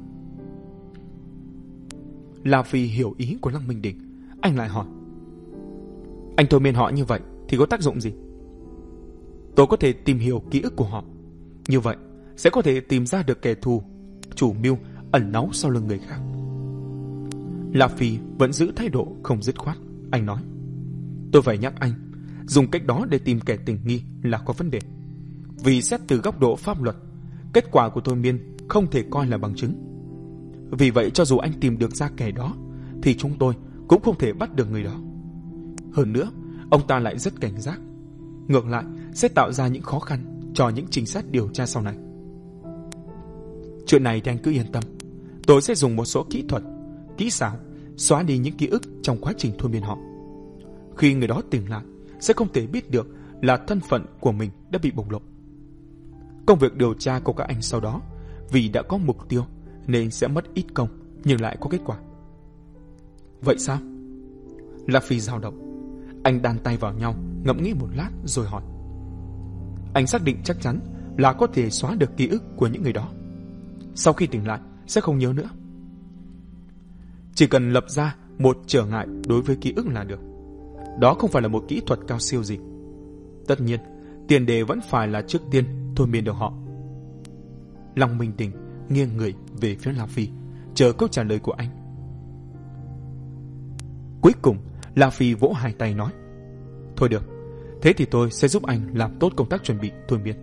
La Phi hiểu ý của Lăng Minh Đình. Anh lại hỏi: Anh thôi miên họ như vậy thì có tác dụng gì? Tôi có thể tìm hiểu ký ức của họ. Như vậy sẽ có thể tìm ra được kẻ thù, chủ mưu ẩn náu sau lưng người khác. La Phi vẫn giữ thái độ không dứt khoát. Anh nói: Tôi phải nhắc anh, dùng cách đó để tìm kẻ tình nghi là có vấn đề. Vì xét từ góc độ pháp luật, kết quả của thôi miên không thể coi là bằng chứng. Vì vậy cho dù anh tìm được ra kẻ đó, thì chúng tôi cũng không thể bắt được người đó. Hơn nữa, ông ta lại rất cảnh giác. Ngược lại, sẽ tạo ra những khó khăn cho những trinh sát điều tra sau này. Chuyện này thì anh cứ yên tâm. Tôi sẽ dùng một số kỹ thuật, kỹ xảo xóa đi những ký ức trong quá trình thôi miên họ. Khi người đó tỉnh lại, sẽ không thể biết được là thân phận của mình đã bị bộc lộ. Công việc điều tra của các anh sau đó, vì đã có mục tiêu nên sẽ mất ít công nhưng lại có kết quả. Vậy sao? La Phi dao động. Anh đan tay vào nhau, ngẫm nghĩ một lát rồi hỏi. Anh xác định chắc chắn là có thể xóa được ký ức của những người đó. Sau khi tỉnh lại sẽ không nhớ nữa. Chỉ cần lập ra một trở ngại đối với ký ức là được. Đó không phải là một kỹ thuật cao siêu gì. Tất nhiên, tiền đề vẫn phải là trước tiên thôi miên được họ. Long Minh Đình nghiêng người về phía La Phi, chờ câu trả lời của anh. Cuối cùng, La Phi vỗ hai tay nói: Thôi được, thế thì tôi sẽ giúp anh làm tốt công tác chuẩn bị thôi miên.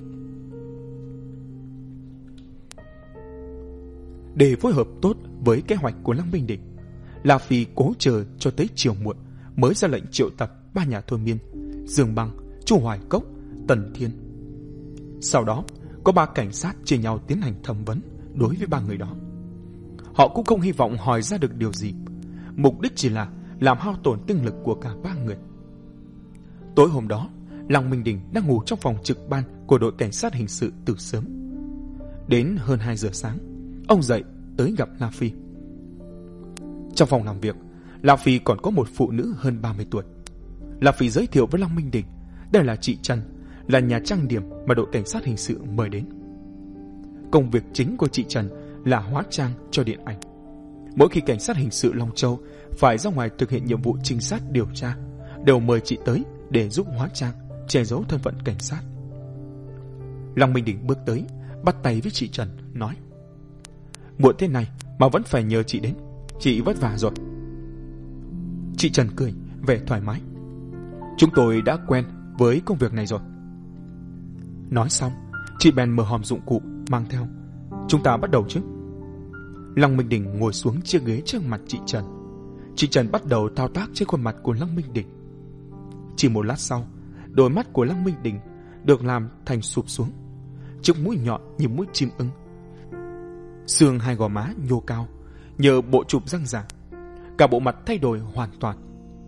Để phối hợp tốt với kế hoạch của Lăng Minh Đình, La Phi cố chờ cho tới chiều muộn mới ra lệnh triệu tập ba nhà thôi miên: Dương Băng, Chu Hoài Cốc, Tần Thiên. Sau đó, có ba cảnh sát chia nhau tiến hành thẩm vấn đối với ba người đó. Họ cũng không hy vọng hỏi ra được điều gì, mục đích chỉ là làm hao tổn tinh lực của cả ba người. Tối hôm đó, Lăng Minh Đình đang ngủ trong phòng trực ban của đội cảnh sát hình sự từ sớm. Đến hơn hai giờ sáng, ông dậy tới gặp La Phi. Trong phòng làm việc, La Phi còn có một phụ nữ hơn ba mươi tuổi. La Phi giới thiệu với Lăng Minh Đình, đây là chị Trần, là nhà trang điểm mà đội cảnh sát hình sự mời đến. Công việc chính của chị Trần là hóa trang cho điện ảnh. Mỗi khi cảnh sát hình sự Long Châu phải ra ngoài thực hiện nhiệm vụ trinh sát điều tra, đều mời chị tới để giúp hóa trang, che giấu thân phận cảnh sát. Lăng Minh Đình bước tới, bắt tay với chị Trần, nói: Muộn thế này mà vẫn phải nhờ chị đến, chị vất vả rồi. Chị Trần cười, vẻ thoải mái: Chúng tôi đã quen với công việc này rồi. Nói xong, chị bèn mở hòm dụng cụ mang theo. Chúng ta bắt đầu chứ? Lăng Minh Đình ngồi xuống chiếc ghế trước mặt chị Trần. Chị Trần bắt đầu thao tác trên khuôn mặt của Lăng Minh Đình. Chỉ một lát sau, đôi mắt của Lăng Minh Đình được làm thành sụp xuống, chiếc mũi nhọn như mũi chim ưng. Xương hai gò má nhô cao nhờ bộ chụp răng giả. Cả bộ mặt thay đổi hoàn toàn.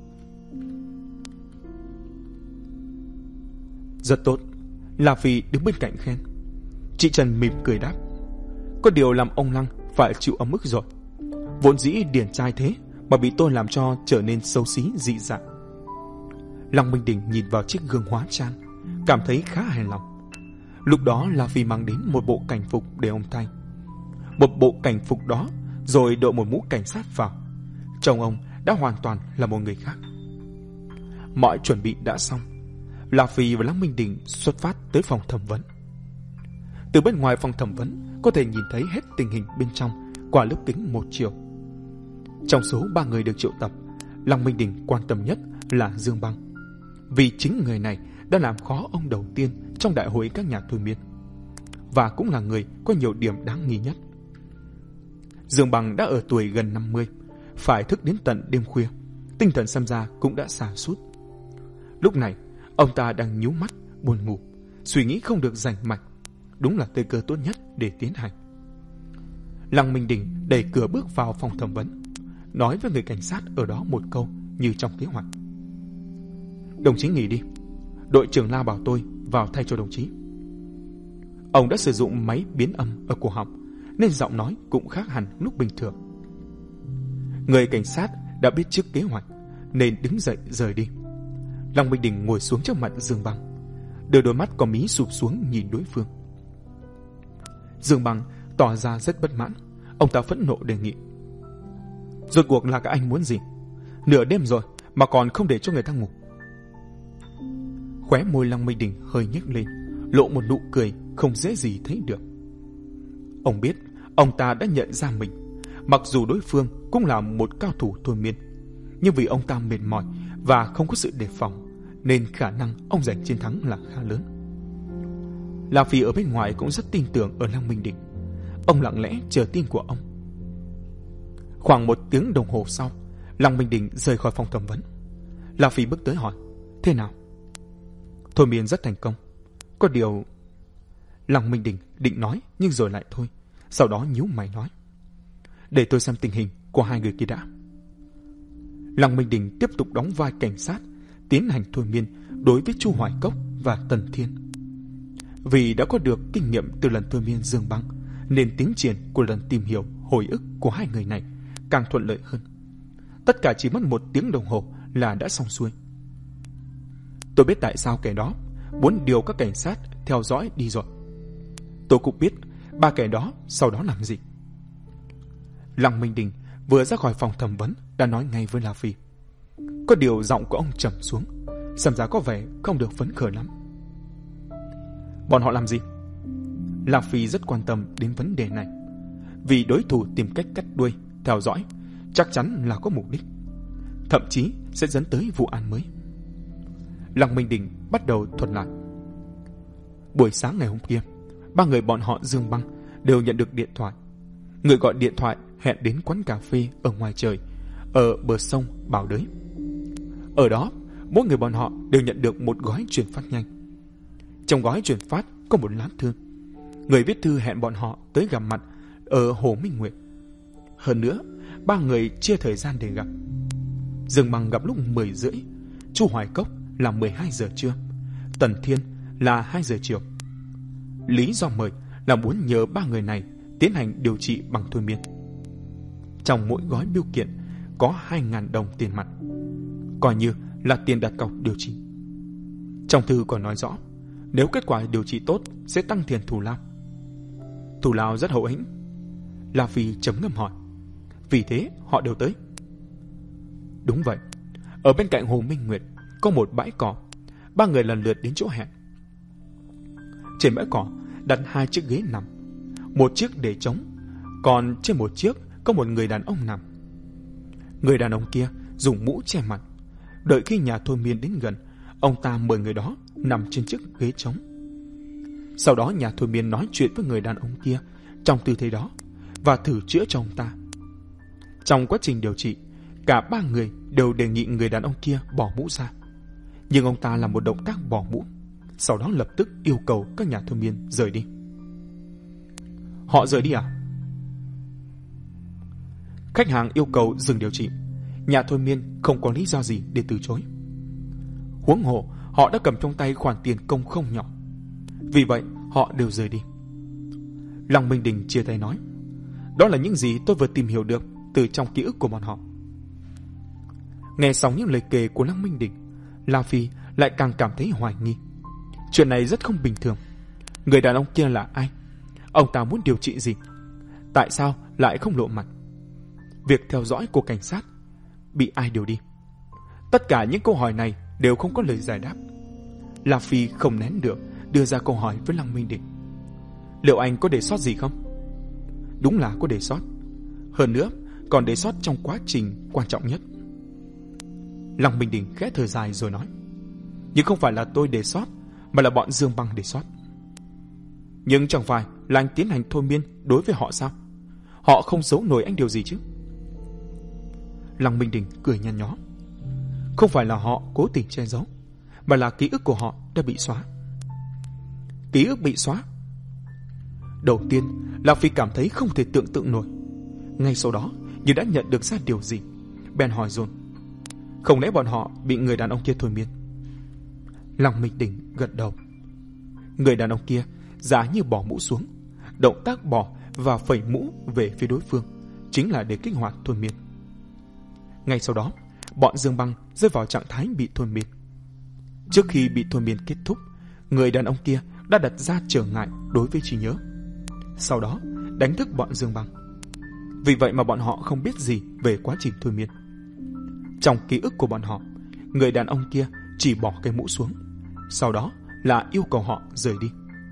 Rất tốt, La Phi đứng bên cạnh khen. Chị Trần mỉm cười đáp: Có điều làm ông Lăng phải chịu ấm ức rồi. Vốn dĩ điển trai thế mà bị tôi làm cho trở nên xấu xí dị dạng. Lăng Minh Đình nhìn vào chiếc gương hóa trang, cảm thấy khá hài lòng. Lúc đó La Phi mang đến một bộ cảnh phục để ông thay. Một bộ cảnh phục đó rồi đội một mũ cảnh sát vào. Trông ông đã hoàn toàn là một người khác. Mọi chuẩn bị đã xong, La Phi và Lăng Minh Đình xuất phát tới phòng thẩm vấn. Từ bên ngoài phòng thẩm vấn có thể nhìn thấy hết tình hình bên trong qua lớp kính một chiều. Trong số ba người được triệu tập, Lăng Minh Đình quan tâm nhất là Dương Băng, vì chính người này đã làm khó ông đầu tiên trong đại hội các nhà thôi miên, và cũng là người có nhiều điểm đáng nghi nhất. Dương Băng đã ở tuổi gần năm mươi, phải thức đến tận đêm khuya, tinh thần xem ra cũng đã sa sút. Lúc này, ông ta đang nhíu mắt, buồn ngủ, suy nghĩ không được rành mạch. Đúng là thời cơ tốt nhất để tiến hành. Lăng Minh Đình đẩy cửa bước vào phòng thẩm vấn, nói với người cảnh sát ở đó một câu như trong kế hoạch: Đồng chí nghỉ đi, đội trưởng La bảo tôi vào thay cho đồng chí. Ông đã sử dụng máy biến âm ở cổ họng nên giọng nói cũng khác hẳn lúc bình thường. Người cảnh sát đã biết trước kế hoạch nên đứng dậy rời đi. Lăng Minh Đình ngồi xuống trước mặt Dương Băng, đưa đôi mắt có mí sụp xuống nhìn đối phương. Dương Băng tỏ ra rất bất mãn. Ông ta phẫn nộ đề nghị: Rốt cuộc là các anh muốn gì? Nửa đêm rồi mà còn không để cho người ta ngủ. Khóe môi Lăng Minh Đình hơi nhếch lên, lộ một nụ cười không dễ gì thấy được. Ông biết ông ta đã nhận ra mình. Mặc dù đối phương cũng là một cao thủ thôi miên, nhưng vì ông ta mệt mỏi và không có sự đề phòng, nên khả năng ông giành chiến thắng là khá lớn. La Phi ở bên ngoài cũng rất tin tưởng ở Lăng Minh Đỉnh. Ông lặng lẽ chờ tin của ông. Khoảng một tiếng đồng hồ sau, Lăng Minh Đỉnh rời khỏi phòng thẩm vấn. La Phi bước tới hỏi: thế nào? Thôi miên rất thành công. Có điều... Lăng Minh Đỉnh định nói nhưng rồi lại thôi. Sau đó nhíu mày nói: để tôi xem tình hình của hai người kia đã. Lăng Minh Đỉnh tiếp tục đóng vai cảnh sát, tiến hành thôi miên đối với Chu Hoài Cốc và Tần Thiên. Vì đã có được kinh nghiệm từ lần thôi miên Dương Băng, nên tiến triển của lần tìm hiểu hồi ức của hai người này càng thuận lợi hơn. Tất cả chỉ mất một tiếng đồng hồ là đã xong xuôi. Tôi biết tại sao kẻ đó muốn điều các cảnh sát theo dõi đi rồi. Tôi cũng biết ba kẻ đó sau đó làm gì. Lăng Minh Đỉnh vừa ra khỏi phòng thẩm vấn đã nói ngay với La Phi. Có điều giọng của ông trầm xuống, xem ra có vẻ không được phấn khởi lắm. Bọn họ làm gì? La Phi rất quan tâm đến vấn đề này, vì đối thủ tìm cách cắt đuôi, theo dõi chắc chắn là có mục đích, thậm chí sẽ dẫn tới vụ án mới. Lăng Minh Đỉnh bắt đầu thuật lại. Buổi sáng ngày hôm kia, ba người bọn họ Dương Băng đều nhận được điện thoại. Người gọi điện thoại hẹn đến quán cà phê ở ngoài trời, ở bờ sông Bảo Đới. Ở đó, mỗi người bọn họ đều nhận được một gói chuyển phát nhanh. Trong gói chuyển phát có một lá thư. Người viết thư hẹn bọn họ tới gặp mặt ở Hồ Minh Nguyệt. Hơn nữa, ba người chia thời gian để gặp. Dương Băng gặp lúc mười rưỡi, Chu Hoài Cốc là mười hai giờ trưa, Tần Thiên là hai giờ chiều. Lý do mời là muốn nhờ ba người này tiến hành điều trị bằng thôi miên. Trong mỗi gói bưu kiện có hai nghìn đồng tiền mặt, coi như là tiền đặt cọc điều trị. Trong thư còn nói rõ, nếu kết quả điều trị tốt sẽ tăng tiền thù lao. Thù lao rất hậu hĩnh. La Phi chấm ngâm hỏi: vì thế họ đều tới? Đúng vậy. Ở bên cạnh Hồ Minh Nguyệt có một bãi cỏ. Ba người lần lượt đến chỗ hẹn. Trên bãi cỏ đặt hai chiếc ghế nằm, một chiếc để trống, còn trên một chiếc có một người đàn ông nằm. Người đàn ông kia dùng mũ che mặt. Đợi khi nhà thôi miên đến gần, ông ta mời người đó nằm trên chiếc ghế trống. Sau đó nhà thôi miên nói chuyện với người đàn ông kia trong tư thế đó và thử chữa cho ông ta. Trong quá trình điều trị, cả ba người đều đề nghị người đàn ông kia bỏ mũ ra. Nhưng ông ta làm một động tác bỏ mũ, sau đó lập tức yêu cầu các nhà thôi miên rời đi. Họ rời đi à? Khách hàng yêu cầu dừng điều trị. Nhà thôi miên không có lý do gì để từ chối. Huống hồ họ đã cầm trong tay khoản tiền công không nhỏ. Vì vậy họ đều rời đi. Lăng Minh Đỉnh chia tay nói: đó là những gì tôi vừa tìm hiểu được từ trong ký ức của bọn họ. Nghe xong những lời kể của Lăng Minh Đỉnh, La Phi lại càng cảm thấy hoài nghi. Chuyện này rất không bình thường. Người đàn ông kia là ai? Ông ta muốn điều trị gì? Tại sao lại không lộ mặt? Việc theo dõi của cảnh sát bị ai điều đi? Tất cả những câu hỏi này đều không có lời giải đáp. La Phi không nén được đưa ra câu hỏi với Lăng Minh Đỉnh: liệu anh có để sót gì không? Đúng là có để sót. Hơn nữa còn để sót trong quá trình quan trọng nhất. Lăng Minh Đỉnh khẽ thở dài rồi nói: nhưng không phải là tôi để sót, mà là bọn Dương Băng để sót. Nhưng chẳng phải là anh tiến hành thôi miên đối với họ sao? Họ không giấu nổi anh điều gì chứ? Lăng Minh Đỉnh cười nhăn nhó: không phải là họ cố tình che giấu, mà là ký ức của họ đã bị xóa. Ký ức bị xóa? Đầu tiên là Phi cảm thấy không thể tưởng tượng nổi. Ngay sau đó như đã nhận được ra điều gì, bèn hỏi dồn: không lẽ bọn họ bị người đàn ông kia thôi miên? Lăng Minh Đỉnh gật đầu. Người đàn ông kia giả như bỏ mũ xuống, động tác bỏ và phẩy mũ về phía đối phương chính là để kích hoạt thôi miên. Ngay sau đó, bọn Dương Băng rơi vào trạng thái bị thôi miên. Trước khi bị thôi miên kết thúc, người đàn ông kia đã đặt ra trở ngại đối với trí nhớ, sau đó đánh thức bọn Dương Băng. Vì vậy mà bọn họ không biết gì về quá trình thôi miên. Trong ký ức của bọn họ, người đàn ông kia chỉ bỏ cái mũ xuống, sau đó là yêu cầu họ rời đi.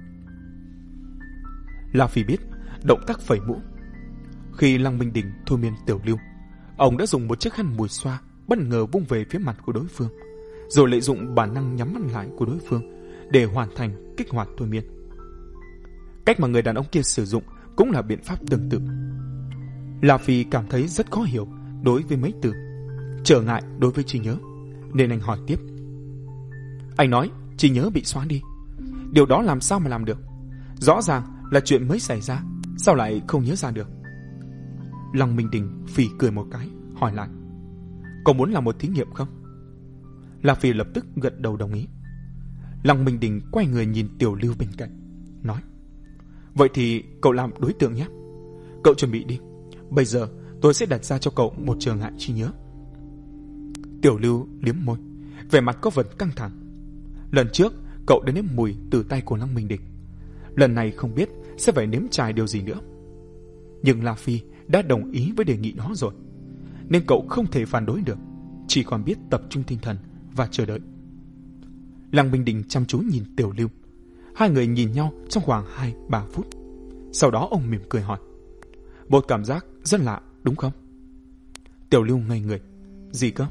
La Phi biết động tác phẩy mũ. Khi Lăng Minh Đỉnh thôi miên Tiểu Lưu, ông đã dùng một chiếc khăn mùi xoa bất ngờ vung về phía mặt của đối phương, rồi lợi dụng bản năng nhắm mắt lại của đối phương để hoàn thành kích hoạt thôi miên. Cách mà người đàn ông kia sử dụng cũng là biện pháp tương tự. La Phi cảm thấy rất khó hiểu đối với mấy từ trở ngại đối với trí nhớ, nên anh hỏi tiếp. Anh nói trí nhớ bị xóa đi, điều đó làm sao mà làm được? Rõ ràng là chuyện mới xảy ra, sao lại không nhớ ra được? Lăng Minh Đình phì cười một cái, hỏi lại. Có muốn làm một thí nghiệm không? La Phi lập tức gật đầu đồng ý. Lăng Minh Đình quay người nhìn Tiểu Lưu bên cạnh, nói. Vậy thì cậu làm đối tượng nhé. Cậu chuẩn bị đi. Bây giờ tôi sẽ đặt ra cho cậu một trở ngại trí nhớ. Tiểu Lưu liếm môi, vẻ mặt có phần căng thẳng. Lần trước cậu đã nếm mùi từ tay của Lăng Minh Đình, lần này không biết sẽ phải nếm trải điều gì nữa. Nhưng La Phi đã đồng ý với đề nghị đó rồi, nên cậu không thể phản đối được, chỉ còn biết tập trung tinh thần và chờ đợi. Lăng Minh Đình chăm chú nhìn Tiểu Lưu. Hai người nhìn nhau trong khoảng hai ba phút. Sau đó ông mỉm cười hỏi. Một cảm giác rất lạ đúng không? Tiểu Lưu ngây người. Gì cơ?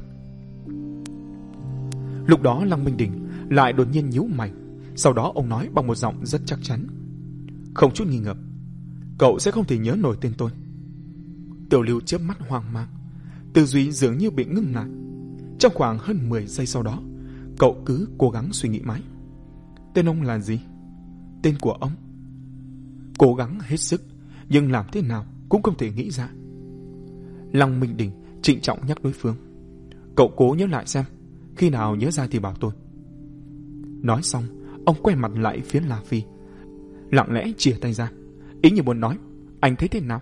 Lúc đó Lăng Minh Đình lại đột nhiên nhíu mày. Sau đó ông nói bằng một giọng rất chắc chắn, không chút nghi ngờ. Cậu sẽ không thể nhớ nổi tên tôi. Tiểu Lưu chớp mắt hoang mang, tư duy dường như bị ngưng lại. Trong khoảng hơn mười giây sau đó, cậu cứ cố gắng suy nghĩ mãi. Tên ông là gì? Tên của ông? Cố gắng hết sức, nhưng làm thế nào cũng không thể nghĩ ra. Lăng Minh Đình trịnh trọng nhắc đối phương. Cậu cố nhớ lại xem, khi nào nhớ ra thì bảo tôi. Nói xong, ông quay mặt lại phía La Phi, lặng lẽ chìa tay ra, ý như muốn nói, anh thấy thế nào?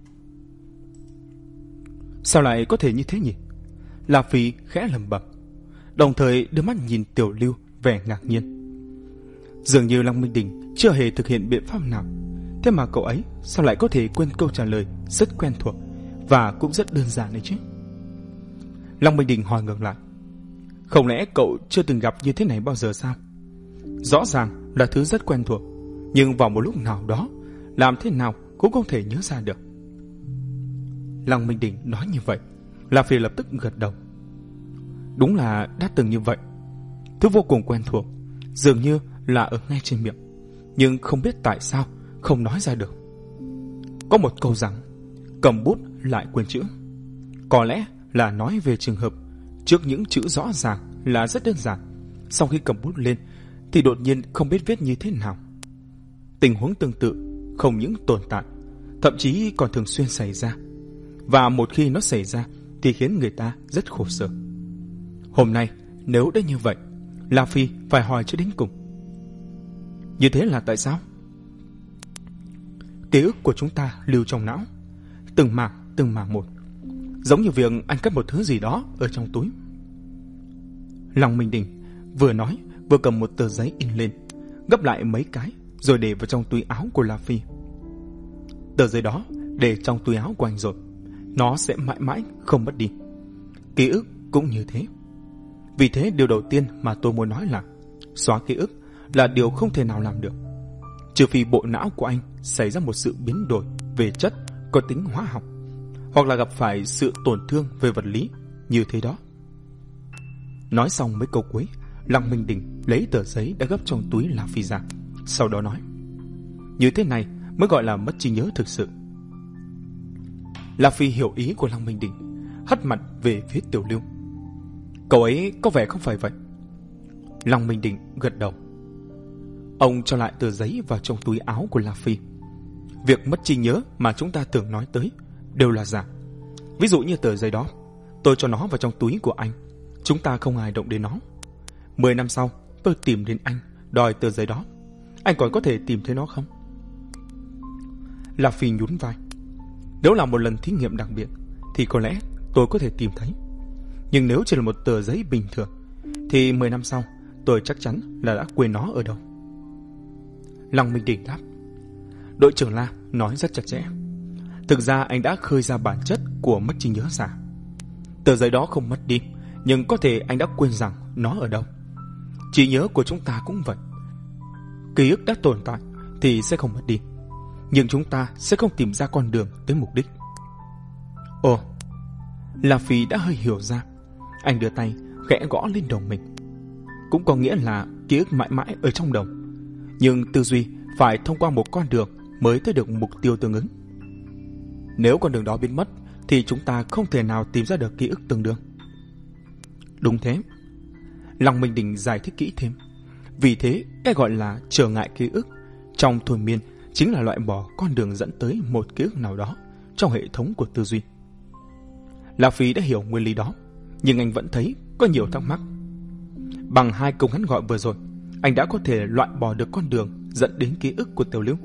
Sao lại có thể như thế nhỉ? La Phi khẽ lẩm bẩm, đồng thời đưa mắt nhìn Tiểu Lưu vẻ ngạc nhiên. Dường như Lăng Minh Đình chưa hề thực hiện biện pháp nào, thế mà cậu ấy sao lại có thể quên câu trả lời rất quen thuộc và cũng rất đơn giản đấy chứ? Lăng Minh Đình hỏi ngược lại. Không lẽ cậu chưa từng gặp như thế này bao giờ sao? Rõ ràng là thứ rất quen thuộc, nhưng vào một lúc nào đó, làm thế nào cũng không thể nhớ ra được. Lăng Minh Đình nói như vậy, La Phi lập tức gật đầu. Đúng là đã từng như vậy. Thứ vô cùng quen thuộc, dường như là ở ngay trên miệng, nhưng không biết tại sao không nói ra được. Có một câu rằng, cầm bút lại quên chữ. Có lẽ là nói về trường hợp trước những chữ rõ ràng là rất đơn giản, sau khi cầm bút lên thì đột nhiên không biết viết như thế nào. Tình huống tương tự không những tồn tại, thậm chí còn thường xuyên xảy ra. Và một khi nó xảy ra thì khiến người ta rất khổ sở. Hôm nay nếu đã như vậy, La Phi phải hỏi cho đến cùng. Như thế là tại sao? Ký ức của chúng ta lưu trong não, từng mảng từng mảng một, giống như việc anh cất một thứ gì đó ở trong túi. Lăng Minh Đình vừa nói vừa cầm một tờ giấy in lên, gấp lại mấy cái rồi để vào trong túi áo của La Phi. Tờ giấy đó để trong túi áo của anh rồi, nó sẽ mãi mãi không mất đi. Ký ức cũng như thế. Vì thế điều đầu tiên mà tôi muốn nói là xóa ký ức là điều không thể nào làm được, trừ phi bộ não của anh xảy ra một sự biến đổi về chất có tính hóa học, hoặc là gặp phải sự tổn thương về vật lý như thế đó. Nói xong mấy câu cuối, Lăng Minh Đình lấy tờ giấy đã gấp trong túi La Phi ra, sau đó nói, như thế này mới gọi là mất trí nhớ thực sự. La Phi hiểu ý của Lăng Minh Đình, hất mặt về phía Tiểu Lưu. Cậu ấy có vẻ không phải vậy. Lăng Minh Đình gật đầu. Ông cho lại tờ giấy vào trong túi áo của La Phi. Việc mất trí nhớ mà chúng ta thường nói tới đều là giả. Ví dụ như tờ giấy đó, tôi cho nó vào trong túi của anh, chúng ta không ai động đến nó. Mười năm sau tôi tìm đến anh đòi tờ giấy đó, anh còn có thể tìm thấy nó không? La Phi nhún vai. Nếu là một lần thí nghiệm đặc biệt thì có lẽ tôi có thể tìm thấy, nhưng nếu chỉ là một tờ giấy bình thường thì mười năm sau tôi chắc chắn là đã quên nó ở đâu. Lăng Minh Đình đáp. Đội trưởng La nói rất chặt chẽ. Thực ra anh đã khơi ra bản chất của mất trí nhớ giả. Tờ giấy đó không mất đi, nhưng có thể anh đã quên rằng nó ở đâu. Trí nhớ của chúng ta cũng vậy. Ký ức đã tồn tại thì sẽ không mất đi, nhưng chúng ta sẽ không tìm ra con đường tới mục đích. Ồ, La Phi đã hơi hiểu ra. Anh đưa tay khẽ gõ lên đầu mình. Cũng có nghĩa là ký ức mãi mãi ở trong đầu, nhưng tư duy phải thông qua một con đường mới tới được mục tiêu tương ứng. Nếu con đường đó biến mất thì chúng ta không thể nào tìm ra được ký ức tương đương. Đúng thế. Lăng Minh Đình giải thích kỹ thêm. Vì thế, cái gọi là trở ngại ký ức trong thôi miên chính là loại bỏ con đường dẫn tới một ký ức nào đó trong hệ thống của tư duy. La Phi đã hiểu nguyên lý đó, nhưng anh vẫn thấy có nhiều thắc mắc. Bằng hai câu ngắn gọn vừa rồi, anh đã có thể loại bỏ được con đường dẫn đến ký ức của Tiểu Lưu?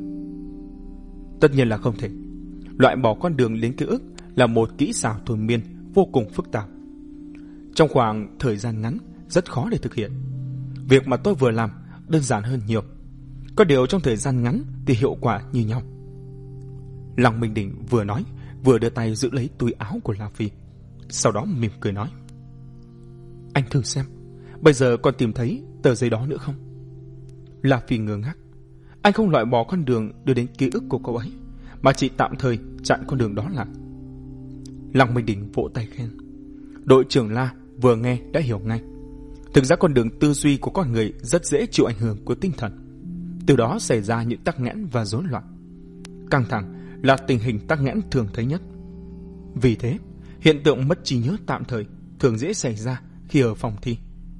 Tất nhiên là không thể. Loại bỏ con đường đến ký ức là một kỹ xảo thôi miên vô cùng phức tạp. Trong khoảng thời gian ngắn rất khó để thực hiện. Việc mà tôi vừa làm đơn giản hơn nhiều. Có điều trong thời gian ngắn thì hiệu quả như nhau. Lăng Minh Đình vừa nói vừa đưa tay giữ lấy túi áo của La Phi, sau đó mỉm cười nói: Anh thử xem, bây giờ còn tìm thấy tờ giấy đó nữa không? La Phi ngơ ngác. Anh không loại bỏ con đường đưa đến ký ức của cậu ấy, mà chỉ tạm thời chặn con đường đó lại. Lăng Minh Đình vỗ tay khen. Đội trưởng La vừa nghe đã hiểu ngay. Thực ra con đường tư duy của con người rất dễ chịu ảnh hưởng của tinh thần, từ đó xảy ra những tắc nghẽn và rối loạn. Căng thẳng là tình hình tắc nghẽn thường thấy nhất. Vì thế, hiện tượng mất trí nhớ tạm thời thường dễ xảy ra khi ở phòng thi.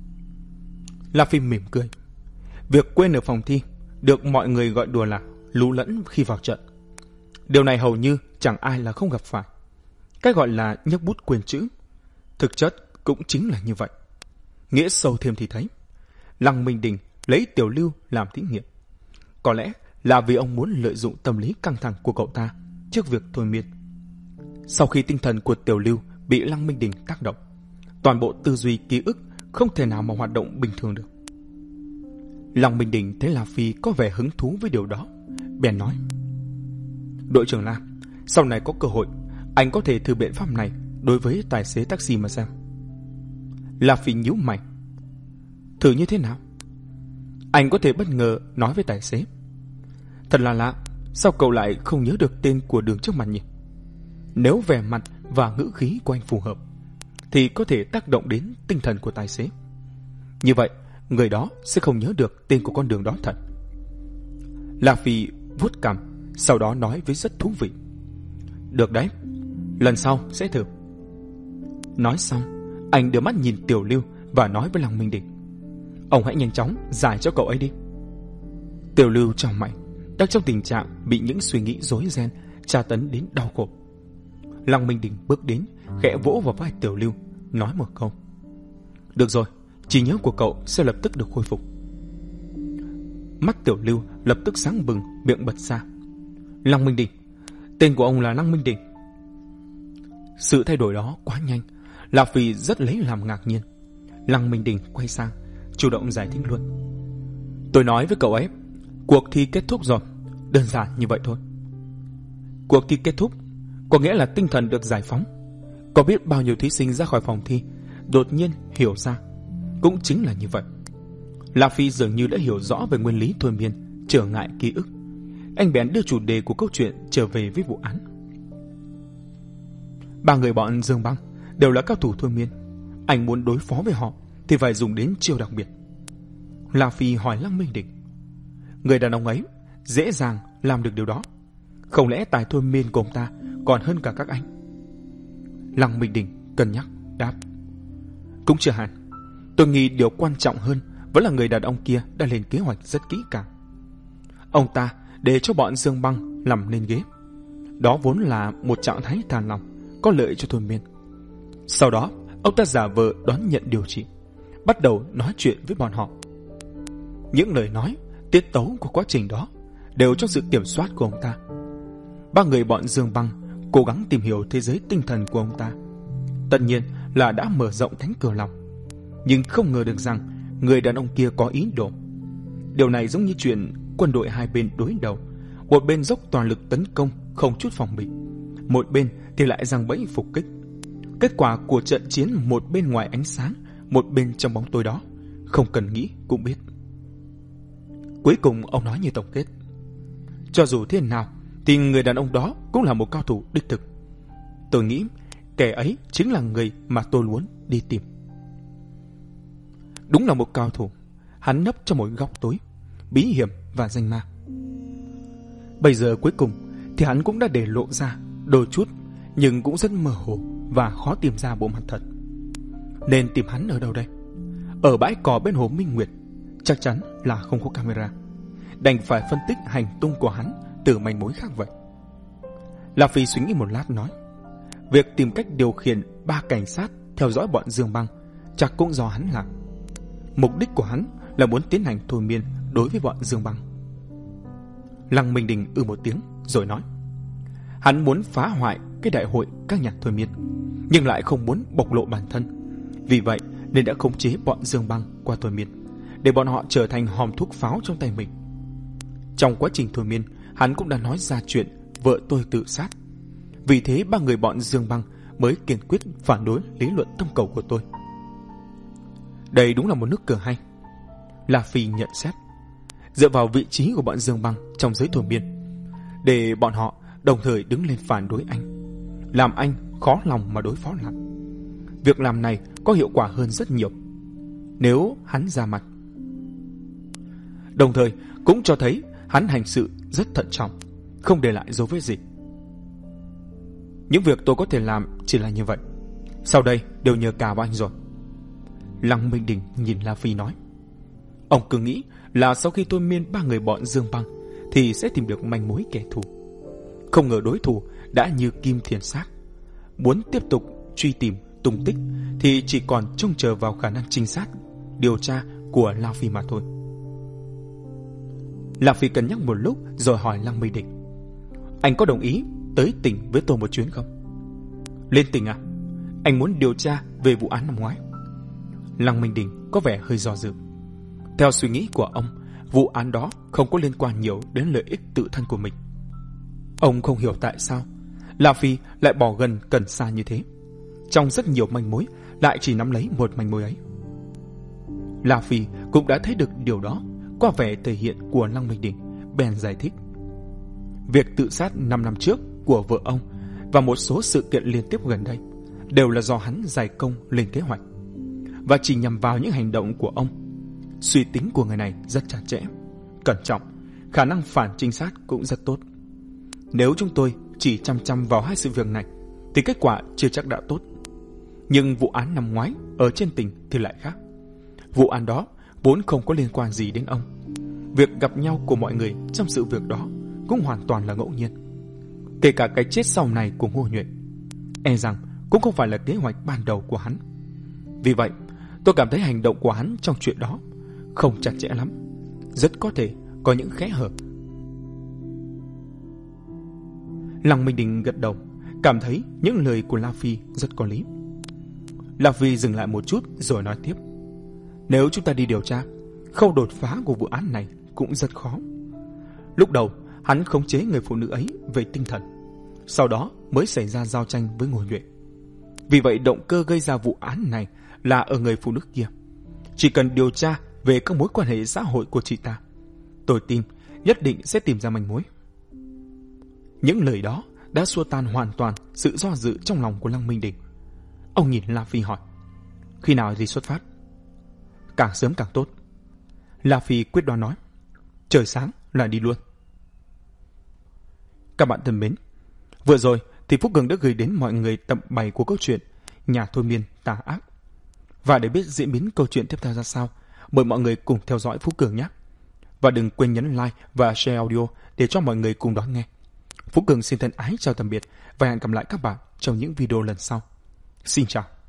La Phi mỉm cười. Việc quên ở phòng thi được mọi người gọi đùa là lú lẫn khi vào trận. Điều này hầu như chẳng ai là không gặp phải. Cái gọi là nhấc bút quên chữ, thực chất cũng chính là như vậy. Nghĩa sâu thêm thì thấy, Lăng Minh Đình lấy Tiểu Lưu làm thí nghiệm. Có lẽ là vì ông muốn lợi dụng tâm lý căng thẳng của cậu ta trước việc thôi miên. Sau khi tinh thần của Tiểu Lưu bị Lăng Minh Đình tác động, toàn bộ tư duy ký ức không thể nào mà hoạt động bình thường được. Lăng Minh Đình thấy La Phi có vẻ hứng thú với điều đó, bèn nói: Đội trưởng La, sau này có cơ hội anh có thể thử biện pháp này đối với tài xế taxi mà xem. La Phi nhíu mày. Thử như thế nào? Anh có thể bất ngờ nói với tài xế: Thật là lạ, sao cậu lại không nhớ được tên của đường trước mặt nhỉ? Nếu vẻ mặt và ngữ khí của anh phù hợp thì có thể tác động đến tinh thần của tài xế. Như vậy, người đó sẽ không nhớ được tên của con đường đó thật. La Phi vuốt cằm, sau đó nói với rất thú vị: Được đấy, lần sau sẽ thử. Nói xong, anh đưa mắt nhìn Tiểu Lưu và nói với Lăng Minh Đình: Ông hãy nhanh chóng giải cho cậu ấy đi. Tiểu Lưu chau mày, đang trong tình trạng bị những suy nghĩ rối ren tra tấn đến đau khổ. Lăng Minh Đình bước đến, khẽ vỗ vào vai Tiểu Lưu, nói một câu: Được rồi, trí nhớ của cậu sẽ lập tức được khôi phục. Mắt Tiểu Lưu lập tức sáng bừng, miệng bật ra: Lăng Minh Đình, tên của ông là Lăng Minh Đình? Sự thay đổi đó quá nhanh, La Phi rất lấy làm ngạc nhiên. Lăng Minh Đình quay sang, chủ động giải thích luôn: Tôi nói với cậu ấy, cuộc thi kết thúc rồi, đơn giản như vậy thôi. Cuộc thi kết thúc có nghĩa là tinh thần được giải phóng. Có biết bao nhiêu thí sinh ra khỏi phòng thi đột nhiên hiểu ra, cũng chính là như vậy. La Phi dường như đã hiểu rõ về nguyên lý thôi miên trở ngại ký ức. Anh bèn đưa chủ đề của câu chuyện trở về với vụ án. Ba người bọn Dương Băng đều là cao thủ thôi miên. Anh muốn đối phó với họ thì phải dùng đến chiêu đặc biệt. La Phi hỏi Lăng Minh Đình: Người đàn ông ấy dễ dàng làm được điều đó, không lẽ tài thôi miên của ông ta còn hơn cả các anh? Lăng Minh Đình cân nhắc đáp: Cũng chưa hẳn. Tôi nghĩ điều quan trọng hơn vẫn là người đàn ông kia đã lên kế hoạch rất kỹ càng. Ông ta để cho bọn Dương Băng nằm lên ghế. Đó vốn là một trạng thái thàn lòng, có lợi cho thôi miên. Sau đó ông ta giả vờ đón nhận điều trị, bắt đầu nói chuyện với bọn họ. Những lời nói, tiết tấu của quá trình đó đều trong sự kiểm soát của ông ta. Ba người bọn Dương Băng cố gắng tìm hiểu thế giới tinh thần của ông ta. Tất nhiên là đã mở rộng cánh cửa lòng, nhưng không ngờ được rằng người đàn ông kia có ý đồ. Điều này giống như chuyện quân đội hai bên đối đầu, một bên dốc toàn lực tấn công không chút phòng bị, một bên thì lại giăng bẫy phục kích. Kết quả của trận chiến một bên ngoài ánh sáng, một bên trong bóng tối đó, không cần nghĩ cũng biết. Cuối cùng ông nói như tổng kết: Cho dù thế nào thì người đàn ông đó cũng là một cao thủ đích thực. Tôi nghĩ kẻ ấy chính là người mà tôi muốn đi tìm. Đúng là một cao thủ. Hắn nấp trong một góc tối, bí hiểm và danh ma. Bây giờ cuối cùng thì hắn cũng đã để lộ ra đôi chút, nhưng cũng rất mơ hồ và khó tìm ra bộ mặt thật. Nên tìm hắn ở đâu đây? Ở bãi cỏ bên hồ Minh Nguyệt chắc chắn là không có camera. Đành phải phân tích hành tung của hắn từ manh mối khác vậy. La Phi suy nghĩ một lát nói, việc tìm cách điều khiển ba cảnh sát theo dõi bọn Dương Băng chắc cũng do hắn làm. Mục đích của hắn là muốn tiến hành thôi miên đối với bọn Dương Băng. Lăng Minh Đình ư một tiếng rồi nói, hắn muốn phá hoại cái đại hội các nhạc thôi miên, nhưng lại không muốn bộc lộ bản thân. Vì vậy nên đã khống chế bọn Dương Băng qua thôi miên, để bọn họ trở thành hòm thuốc pháo trong tay mình. Trong quá trình thôi miên, hắn cũng đã nói ra chuyện vợ tôi tự sát. Vì thế ba người bọn Dương Băng mới kiên quyết phản đối lý luận tâm cầu của tôi. Đây đúng là một nước cờ hay. La Phi nhận xét, dựa vào vị trí của bọn Dương Băng trong giới thôi miên, để bọn họ đồng thời đứng lên phản đối anh, làm anh khó lòng mà đối phó lại. Việc làm này có hiệu quả hơn rất nhiều nếu hắn ra mặt. Đồng thời cũng cho thấy hắn hành sự rất thận trọng, không để lại dấu vết gì. Những việc tôi có thể làm chỉ là như vậy, sau đây đều nhờ cả vào anh rồi. Lăng Minh Đình nhìn La Phi nói, ông cứ nghĩ là sau khi thôi miên ba người bọn Dương Băng thì sẽ tìm được manh mối kẻ thù. Không ngờ đối thủ đã như kim thiền xác. Muốn tiếp tục truy tìm tung tích thì chỉ còn trông chờ vào khả năng trinh sát, điều tra của La Phi mà thôi. La Phi cân nhắc một lúc rồi hỏi Lăng Minh Đình, anh có đồng ý tới tỉnh với tôi một chuyến không? Lên tỉnh à? Anh muốn điều tra về vụ án năm ngoái. Lăng Minh Đình có vẻ hơi do dự. Theo suy nghĩ của ông, vụ án đó không có liên quan nhiều đến lợi ích tự thân của mình. Ông không hiểu tại sao La Phi lại bỏ gần cần xa như thế. Trong rất nhiều manh mối lại chỉ nắm lấy một manh mối ấy. La Phi cũng đã thấy được điều đó qua vẻ thể hiện của Lăng Minh Đình, bèn giải thích. Việc tự sát năm năm trước của vợ ông và một số sự kiện liên tiếp gần đây đều là do hắn dày công lên kế hoạch, và chỉ nhằm vào những hành động của ông. Suy tính của người này rất chặt chẽ, cẩn trọng, khả năng phản trinh sát cũng rất tốt. Nếu chúng tôi chỉ chăm chăm vào hai sự việc này thì kết quả chưa chắc đã tốt. Nhưng vụ án năm ngoái ở trên tỉnh thì lại khác. Vụ án đó vốn không có liên quan gì đến ông. Việc gặp nhau của mọi người trong sự việc đó cũng hoàn toàn là ngẫu nhiên. Kể cả cái chết sau này của Ngô Nhuệ, e rằng cũng không phải là kế hoạch ban đầu của hắn. Vì vậy tôi cảm thấy hành động của hắn trong chuyện đó không chặt chẽ lắm, rất có thể có những kẽ hở. Lăng Minh Đình gật đầu, cảm thấy những lời của La Phi rất có lý. La Phi dừng lại một chút rồi nói tiếp, nếu chúng ta đi điều tra, khâu đột phá của vụ án này cũng rất khó. Lúc đầu hắn khống chế người phụ nữ ấy về tinh thần, sau đó mới xảy ra giao tranh với Ngô Nhuệ. Vì vậy động cơ gây ra vụ án này là ở người phụ nữ kia. Chỉ cần điều tra về các mối quan hệ xã hội của chị ta, tôi tin nhất định sẽ tìm ra manh mối. Những lời đó đã xua tan hoàn toàn sự do dự trong lòng của Lăng Minh Đình. Ông nhìn La Phi hỏi, khi nào thì xuất phát? Càng sớm càng tốt. La Phi quyết đoán nói, trời sáng là đi luôn. Các bạn thân mến, vừa rồi thì Phúc Cường đã gửi đến mọi người tập bảy của câu chuyện Nhà thôi miên tà ác. Và để biết diễn biến câu chuyện tiếp theo ra sao, mời mọi người cùng theo dõi Phúc Cường nhé. Và đừng quên nhấn like và share audio để cho mọi người cùng đón nghe. Phúc Cường xin thân ái chào tạm biệt và hẹn gặp lại các bạn trong những video lần sau. Xin chào.